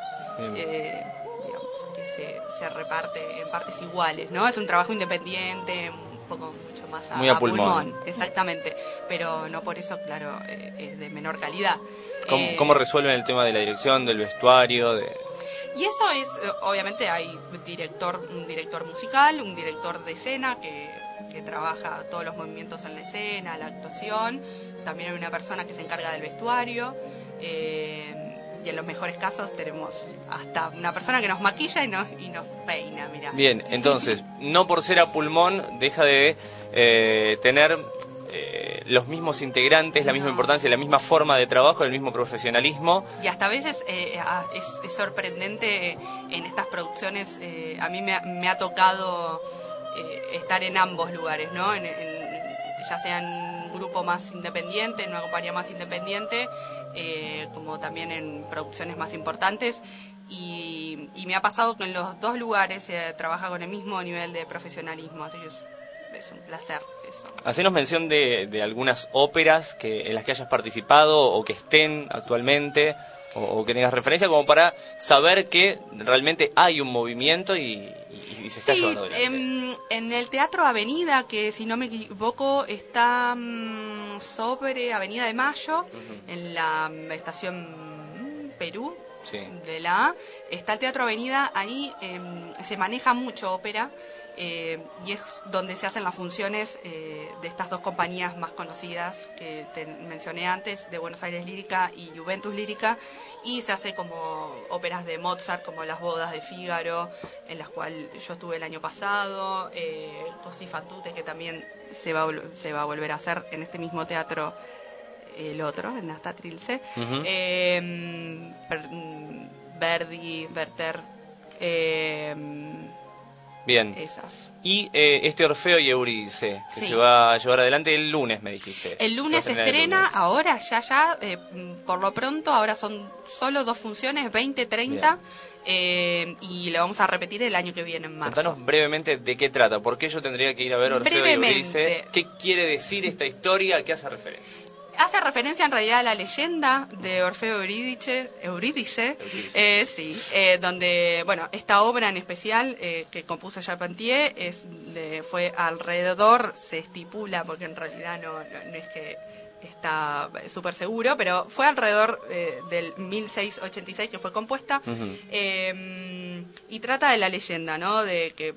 Speaker 3: se reparte en partes iguales, ¿no? Es un trabajo independiente, mucho más
Speaker 2: muy a pulmón.
Speaker 3: Exactamente, pero no por eso, claro, es de menor calidad.
Speaker 2: ¿Cómo resuelven el tema de la dirección, del vestuario?
Speaker 3: Y eso es, obviamente hay un director musical, un director de escena que trabaja todos los movimientos en la escena, la actuación, también hay una persona que se encarga del vestuario, y en los mejores casos tenemos hasta una persona que nos maquilla y nos peina, mirá.
Speaker 2: Bien, entonces, no por ser a pulmón deja de tener los mismos integrantes, la misma importancia, la misma forma de trabajo, el mismo profesionalismo.
Speaker 3: Y hasta a veces es sorprendente en estas producciones, a mí me ha tocado estar en ambos lugares, ¿no? Ya sea en un grupo más independiente, en una compañía más independiente, como también en producciones más importantes, y me ha pasado que en los dos lugares se trabaja con el mismo nivel de profesionalismo, así que es un placer eso.
Speaker 2: Hacenos mención de algunas óperas en las que hayas participado o que estén actualmente, o que tengas referencia, como para saber que realmente hay un movimiento y se está llevando adelante.
Speaker 3: En el Teatro Avenida, que si no me equivoco está sobre Avenida de Mayo, en la estación Perú, de la A, está el Teatro Avenida. Ahí se maneja mucho ópera, y es donde se hacen las funciones de estas dos compañías más conocidas que te mencioné antes, de Buenos Aires Lírica y Juventus Lírica, y se hace como óperas de Mozart, como Las bodas de Fígaro, en las cuales yo estuve el año pasado, Così fan tutte, que también se va a volver a hacer en este mismo teatro, el otro, en Asta Trilce, Verdi, Werther,
Speaker 2: bien.
Speaker 3: Esas.
Speaker 2: Y este Orfeo y Eurídice, que se va a llevar adelante el lunes, me dijiste.
Speaker 3: El lunes se estrena, ahora, ya, por lo pronto, ahora son solo 2 funciones, 20-30, y lo vamos a repetir el año que viene, en marzo.
Speaker 2: Contanos brevemente de qué trata, por qué yo tendría que ir a ver Orfeo y Eurídice, qué quiere decir esta historia, a qué hace referencia.
Speaker 3: Hace referencia en realidad a la leyenda de Orfeo Eurídice, donde, bueno, esta obra en especial que compuso Charpentier fue alrededor, se estipula, porque en realidad no es que está súper seguro, pero fue alrededor del 1686 que fue compuesta, y trata de la leyenda, ¿no? De que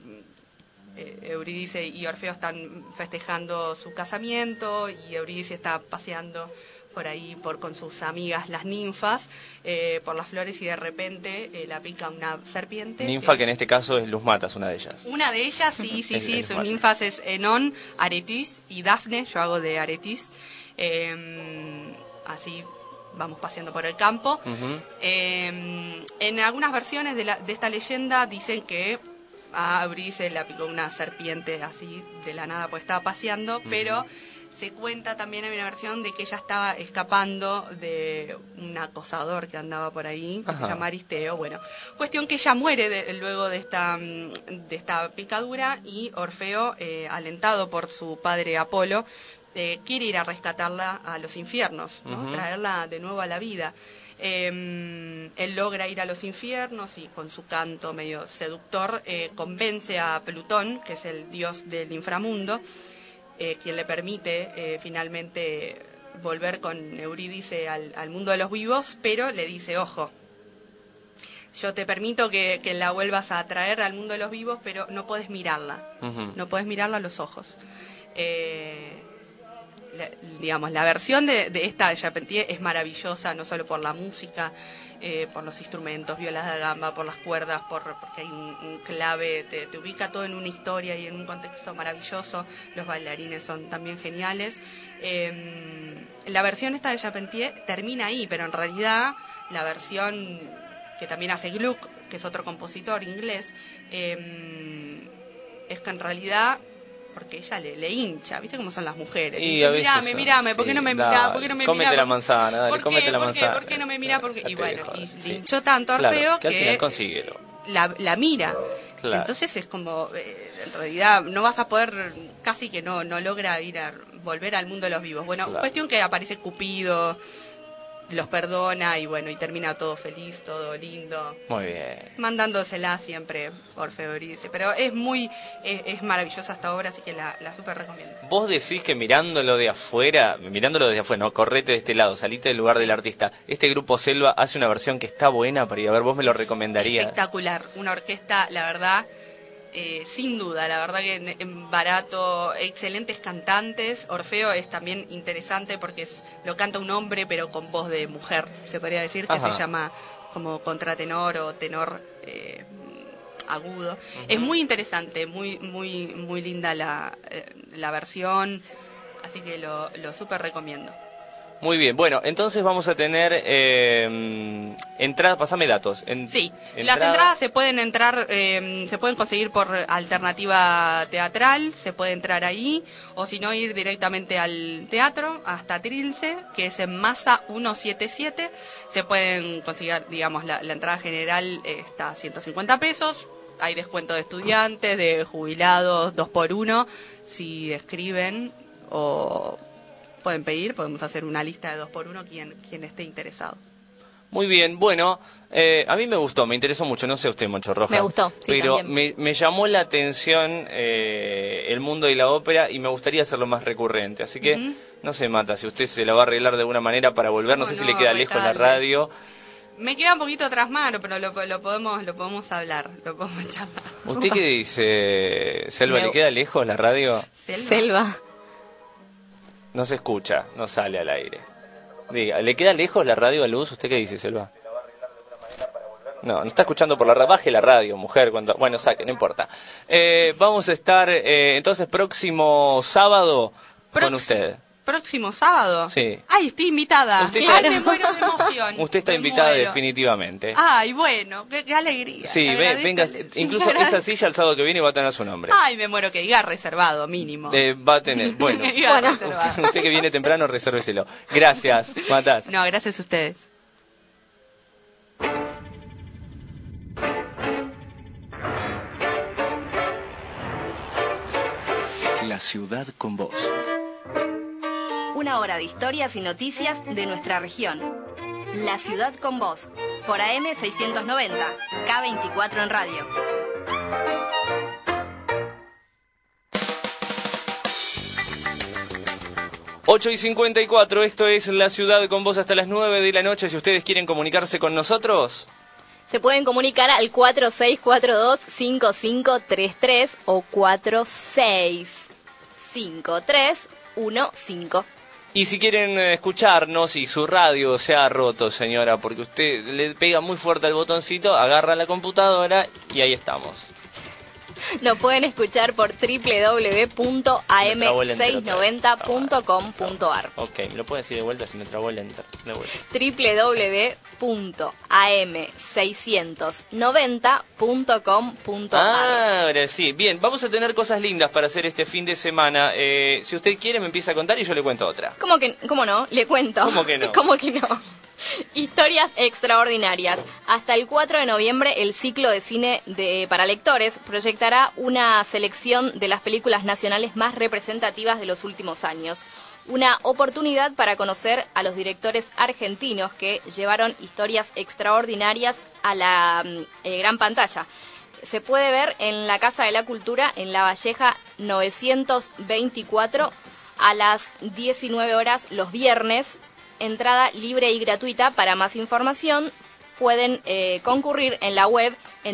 Speaker 3: Eurídice y Orfeo están festejando su casamiento y Eurídice está paseando por ahí con sus amigas las ninfas por las flores y de repente la pica una serpiente.
Speaker 2: Ninfa que en este caso es Luz Matas, una de ellas.
Speaker 3: Una de ellas, sí, sus ninfas es Enon, Aretis y Dafne, yo hago de Aretis. Así vamos paseando por el campo. En algunas versiones de esta leyenda dicen que a Eurídice la picó una serpiente así de la nada, pues estaba paseando, pero se cuenta también, hay una versión de que ella estaba escapando de un acosador que andaba por ahí, que se llama Aristeo. Bueno, cuestión que ella muere luego de esta picadura, y Orfeo, alentado por su padre Apolo, quiere ir a rescatarla a los infiernos, ¿no? Traerla de nuevo a la vida. Él logra ir a los infiernos y con su canto medio seductor convence a Plutón, que es el dios del inframundo, quien le permite finalmente volver con Eurídice al mundo de los vivos, pero le dice: ojo, yo te permito que la vuelvas a traer al mundo de los vivos, pero no puedes mirarla, no puedes mirarla a los ojos. La versión de esta de Charpentier es maravillosa, no solo por la música, por los instrumentos, violas de gamba, por las cuerdas, porque hay un clave, te ubica todo en una historia y en un contexto maravilloso. Los bailarines son también geniales. La versión esta de Charpentier termina ahí, pero en realidad la versión que también hace Gluck, que es otro compositor inglés, es que en realidad, porque ella le hincha, ¿viste cómo son las mujeres?
Speaker 2: Y
Speaker 3: dice, mirame, ¿por qué no me mirá? ¿Por qué no me
Speaker 2: cómete
Speaker 3: mirá?
Speaker 2: la manzana, dale, cómete la manzana.
Speaker 3: ¿Por qué no me mirá? Y bueno,
Speaker 2: y
Speaker 3: le hinchó tanto a Orfeo
Speaker 2: que al final consigue
Speaker 3: la mira.
Speaker 2: Claro.
Speaker 3: Entonces es como, en realidad no vas a poder, casi que no logra volver al mundo de los vivos. Bueno, cuestión que aparece Cupido, los perdona y bueno, y termina todo feliz, todo lindo.
Speaker 2: Muy bien.
Speaker 3: Mandándosela siempre Orfeo Eurídice. Pero es es maravillosa esta obra, así que la súper recomiendo.
Speaker 2: Vos decís que mirándolo de afuera, no, correte de este lado, salite del lugar del artista. Este grupo Selva hace una versión que está buena para ir a ver, vos me lo recomendarías.
Speaker 3: Espectacular, una orquesta, la verdad, sin duda, la verdad que barato, excelentes cantantes. Orfeo es también interesante porque lo canta un hombre pero con voz de mujer, se podría decir, que se llama como contratenor o tenor agudo. Es muy interesante, muy linda la versión, así que lo súper recomiendo.
Speaker 2: Muy bien, bueno, entonces vamos a tener entradas, pasame datos.
Speaker 3: Sí, las entradas se pueden se pueden conseguir por alternativa teatral, se puede entrar ahí, o si no ir directamente al teatro, hasta Trilce, que es en Masa 177, se pueden conseguir, digamos, la entrada general está a 150 pesos, hay descuento de estudiantes, de jubilados, 2x1, si escriben o pueden pedir, podemos hacer una lista de 2x1 quien esté interesado.
Speaker 2: Muy bien, bueno, a mí me gustó, me interesó mucho, no sé usted, Moncho Rojas.
Speaker 1: Me gustó, sí,
Speaker 2: pero me llamó la atención el mundo de la ópera y me gustaría hacerlo más recurrente. Así que, no sé, Mata, si usted se la va a arreglar de alguna manera para volver, no sé si le queda lejos la radio.
Speaker 3: Me queda un poquito atrás mano, pero lo podemos hablar, lo podemos charlar.
Speaker 2: ¿Usted qué dice, Selva, le queda lejos la radio?
Speaker 1: Selva.
Speaker 2: No se escucha, no sale al aire. Diga, ¿le queda lejos la radio a Luz? ¿Usted qué dice, Selva? No está escuchando por la radio. Baje la radio, mujer. Bueno, saque, no importa. Vamos a estar entonces próximo sábado con usted.
Speaker 3: ¿Próximo sábado?
Speaker 2: Sí.
Speaker 3: Ay, estoy invitada. Me muero de emoción.
Speaker 2: Usted está invitada definitivamente.
Speaker 3: Ay, bueno, qué alegría.
Speaker 2: Sí, venga, incluso esa silla el sábado que viene va a tener su nombre.
Speaker 3: Ay, me muero, que diga reservado, mínimo.
Speaker 2: Va a tener, bueno. Usted que viene temprano, resérveselo. Gracias, Matás.
Speaker 3: No, gracias a ustedes.
Speaker 5: La ciudad con vos.
Speaker 1: Una hora de historias y noticias de nuestra región. La ciudad con vos. Por AM 690, K24 en radio.
Speaker 2: Ocho y 54, esto es La ciudad con vos hasta las 9 de la noche. Si ustedes quieren comunicarse con nosotros,
Speaker 1: se pueden comunicar al 4642-5533 o 465315.
Speaker 2: Y si quieren escucharnos y su radio se ha roto, señora, porque usted le pega muy fuerte al botoncito, agarra la computadora y ahí estamos.
Speaker 1: Nos pueden escuchar por www.am690.com.ar.
Speaker 2: Ok, me lo pueden decir de vuelta si me trabó el enter. De vuelta.
Speaker 1: www.am690.com.ar.
Speaker 2: Ahora sí. Bien, vamos a tener cosas lindas para hacer este fin de semana. Si usted quiere me empieza a contar y yo le cuento otra.
Speaker 1: ¿Cómo no? Le cuento.
Speaker 2: ¿Cómo que no?
Speaker 1: ¿Cómo que no? Historias extraordinarias. Hasta el 4 de noviembre, el ciclo de cine para lectores proyectará una selección de las películas nacionales más representativas de los últimos años. Una oportunidad para conocer a los directores argentinos que llevaron historias extraordinarias a la gran pantalla. Se puede ver en la Casa de la Cultura, en La Valleja 924, a las 19 horas los viernes. Entrada libre y gratuita. Para más información pueden concurrir en la web en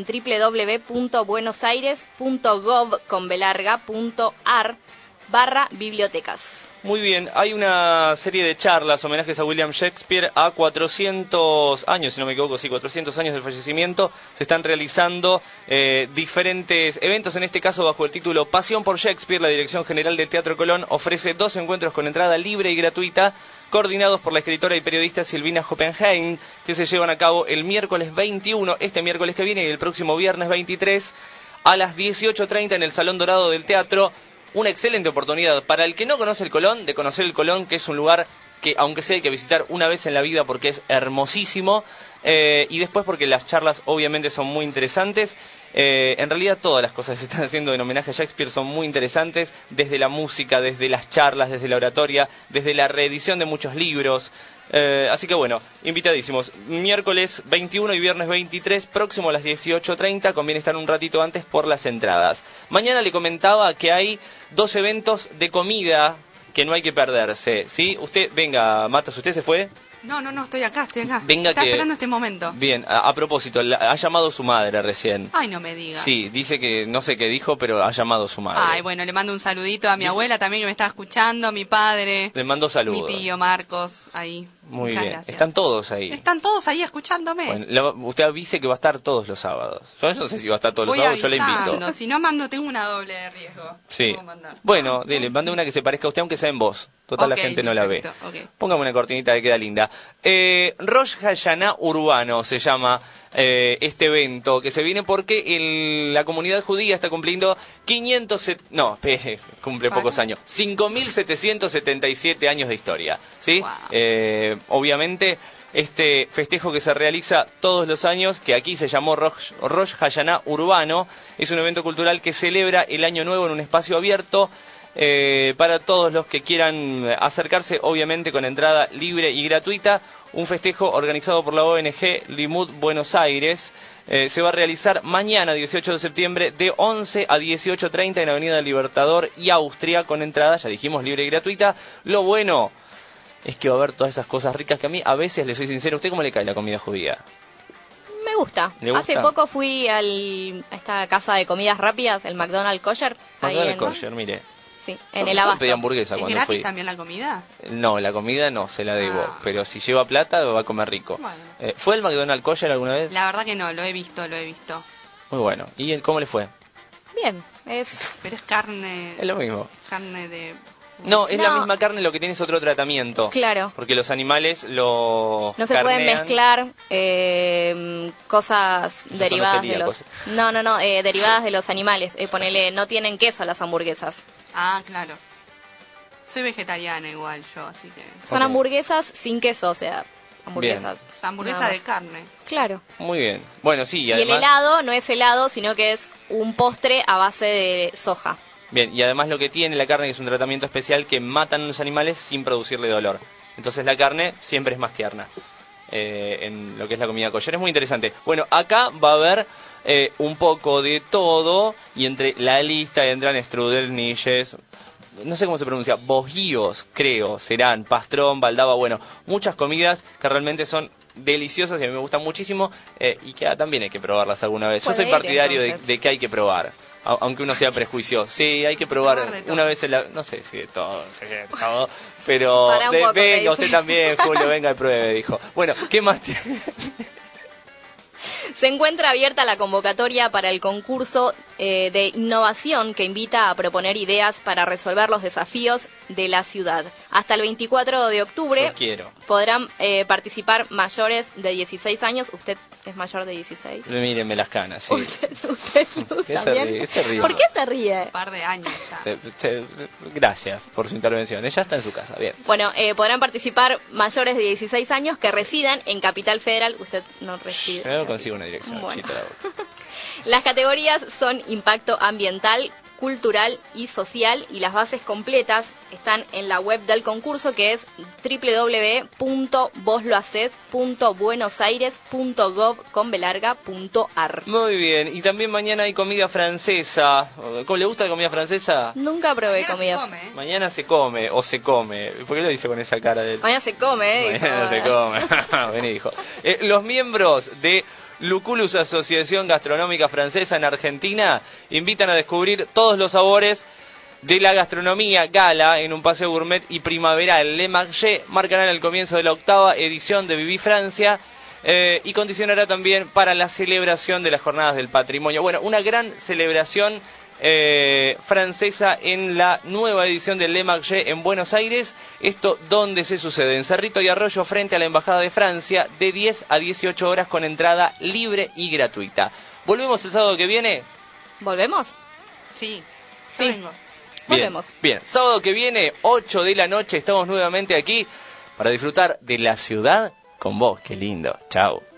Speaker 1: www.buenosaires.gov.ar/bibliotecas.
Speaker 2: Muy bien, hay una serie de charlas, homenajes a William Shakespeare a 400 años, si no me equivoco, sí, 400 años del fallecimiento. Se están realizando diferentes eventos, en este caso bajo el título Pasión por Shakespeare. La Dirección General del Teatro Colón ofrece 2 encuentros con entrada libre y gratuita, coordinados por la escritora y periodista Silvina Hoppenheim, que se llevan a cabo el miércoles 21, este miércoles que viene, y el próximo viernes 23, a las 18:30 en el Salón Dorado del Teatro. Una excelente oportunidad para el que no conoce el Colón, de conocer el Colón, que es un lugar que, aunque sea, hay que visitar una vez en la vida porque es hermosísimo, y después porque las charlas obviamente son muy interesantes. En realidad todas las cosas que se están haciendo en homenaje a Shakespeare son muy interesantes, desde la música, desde las charlas, desde la oratoria, desde la reedición de muchos libros. Así que bueno, invitadísimos. Miércoles 21 y viernes 23, próximo a las 18:30, conviene estar un ratito antes por las entradas. Mañana le comentaba que hay 2 eventos de comida que no hay que perderse, ¿sí? Usted, venga, Matas, ¿usted se fue?
Speaker 3: No, estoy acá.
Speaker 2: Venga,
Speaker 3: está esperando este momento.
Speaker 2: Bien, a propósito, ha llamado su madre recién.
Speaker 3: Ay, no me digas.
Speaker 2: Sí, dice que no sé qué dijo, pero ha llamado su madre.
Speaker 3: Ay, bueno, le mando un saludito a mi abuela también que me está escuchando, a mi padre.
Speaker 2: Le mando saludos.
Speaker 3: Mi tío Marcos, ahí.
Speaker 2: Muy
Speaker 3: Muchas
Speaker 2: bien.
Speaker 3: gracias.
Speaker 2: Están todos ahí.
Speaker 3: Están todos ahí escuchándome.
Speaker 2: Bueno, usted avise que va a estar todos los sábados. Yo no sé si va a estar todos los sábados, yo le invito.
Speaker 3: Si no tengo una doble de riesgo.
Speaker 2: Sí. Bueno, dile, mande una que se parezca a usted, aunque sea en voz. Total, la gente no la ve. Póngame una cortinita que queda linda. Rosh Hashanah Urbano se llama este evento, que se viene porque la comunidad judía está cumpliendo 5.777 años de historia, ¿sí?
Speaker 3: Wow.
Speaker 2: Obviamente, este festejo que se realiza todos los años, que aquí se llamó Rosh Hashanah Urbano, es un evento cultural que celebra el Año Nuevo en un espacio abierto para todos los que quieran acercarse, obviamente con entrada libre y gratuita. Un festejo organizado por la ONG Limud Buenos Aires. Se va a realizar mañana, 18 de septiembre, de 11 a 18:30 en Avenida Libertador y Austria, con entrada, ya dijimos, libre y gratuita. Lo bueno es que va a haber todas esas cosas ricas que a mí, a veces, le soy sincero, ¿usted cómo le cae la comida judía?
Speaker 1: Me gusta. Hace poco fui a esta casa de comidas rápidas, el McDonald's Kosher.
Speaker 2: McDonald's Kosher, mire.
Speaker 1: Sí, en el Abasto.
Speaker 2: Pedí hamburguesa
Speaker 3: ¿Es
Speaker 2: cuando
Speaker 3: gratis
Speaker 2: fui.
Speaker 3: también la comida?
Speaker 2: No, la comida no, se la debo. Pero si lleva plata, va a comer rico.
Speaker 3: Bueno.
Speaker 2: ¿Fue el McDonald's Kosher alguna vez?
Speaker 3: La verdad que no, lo he visto.
Speaker 2: Muy bueno. ¿Y cómo le fue?
Speaker 1: Bien,
Speaker 3: Pero es carne...
Speaker 2: Es lo mismo.
Speaker 3: Carne de...
Speaker 2: No, es la misma carne, lo que tiene es otro tratamiento.
Speaker 1: Claro.
Speaker 2: Porque los animales no
Speaker 1: se pueden mezclar cosas derivadas de los... derivadas de los animales. No tienen queso las hamburguesas.
Speaker 3: Ah, claro. Soy vegetariana igual yo, así que...
Speaker 1: Son hamburguesas sin queso, o sea, hamburguesas.
Speaker 3: Hamburguesa de carne.
Speaker 1: Claro.
Speaker 2: Muy bien. Bueno, sí, y además...
Speaker 1: el helado no es helado, sino que es un postre a base de soja.
Speaker 2: Bien, y además lo que tiene la carne es un tratamiento especial que matan a los animales sin producirle dolor. Entonces la carne siempre es más tierna en lo que es la comida kosher. Es muy interesante. Bueno, acá va a haber un poco de todo, y entre la lista entran strudel, niches, no sé cómo se pronuncia, bojíos, creo, serán, pastrón, baldaba, bueno, muchas comidas que realmente son deliciosas y a mí me gustan muchísimo, y que también hay que probarlas alguna vez. Yo soy partidario de que hay que probar. aunque uno sea prejuicioso. Sí, hay que probar una vez en la... No sé si de todo, pero... Venga, usted también, Julio, venga y pruebe, dijo. Bueno, ¿qué más tiene?
Speaker 1: Se encuentra abierta la convocatoria para el concurso de innovación que invita a proponer ideas para resolver los desafíos de la ciudad. Hasta el 24 de octubre podrán participar mayores de 16 años. ¿Usted es mayor de 16?
Speaker 2: Mírenme las canas, sí.
Speaker 1: ¿Usted
Speaker 2: se ríe.
Speaker 1: ¿Por qué se ríe?
Speaker 3: Un par de años ya.
Speaker 2: Gracias por su intervención. Ella está en su casa, bien.
Speaker 1: Bueno, podrán participar mayores de 16 años que residan en Capital Federal. Usted no reside.
Speaker 2: No consigo una dirección.
Speaker 1: Bueno. Las categorías son impacto ambiental, cultural y social, y las bases completas están en la web del concurso, que es www.voslohaces.buenosaires.gov.ar.
Speaker 2: Muy bien, y también mañana hay comida francesa. ¿Cómo le gusta la comida francesa?
Speaker 1: Nunca probé comida.
Speaker 2: Mañana se come, o se come. ¿Por qué lo dice con esa cara de...?
Speaker 1: Mañana se come,
Speaker 2: Mañana se come. Vení, dijo. Los miembros de Lucullus, Asociación Gastronómica Francesa en Argentina, invitan a descubrir todos los sabores de la gastronomía gala en un paseo gourmet y primaveral. Le Marché marcarán el comienzo de la 8ª edición de Viví Francia y condicionará también para la celebración de las Jornadas del Patrimonio. Bueno, una gran celebración francesa en la nueva edición del Le Marché en Buenos Aires. Esto, ¿dónde se sucede? En Cerrito y Arroyo, frente a la Embajada de Francia, de 10 a 18 horas con entrada libre y gratuita. ¿Volvemos el sábado que viene?
Speaker 1: ¿Volvemos?
Speaker 3: Sí.
Speaker 1: Vengo.
Speaker 2: Bien,
Speaker 1: Volvemos.
Speaker 2: Bien, sábado que viene, 8 de la noche, estamos nuevamente aquí para disfrutar de la ciudad con vos. Qué lindo. Chao.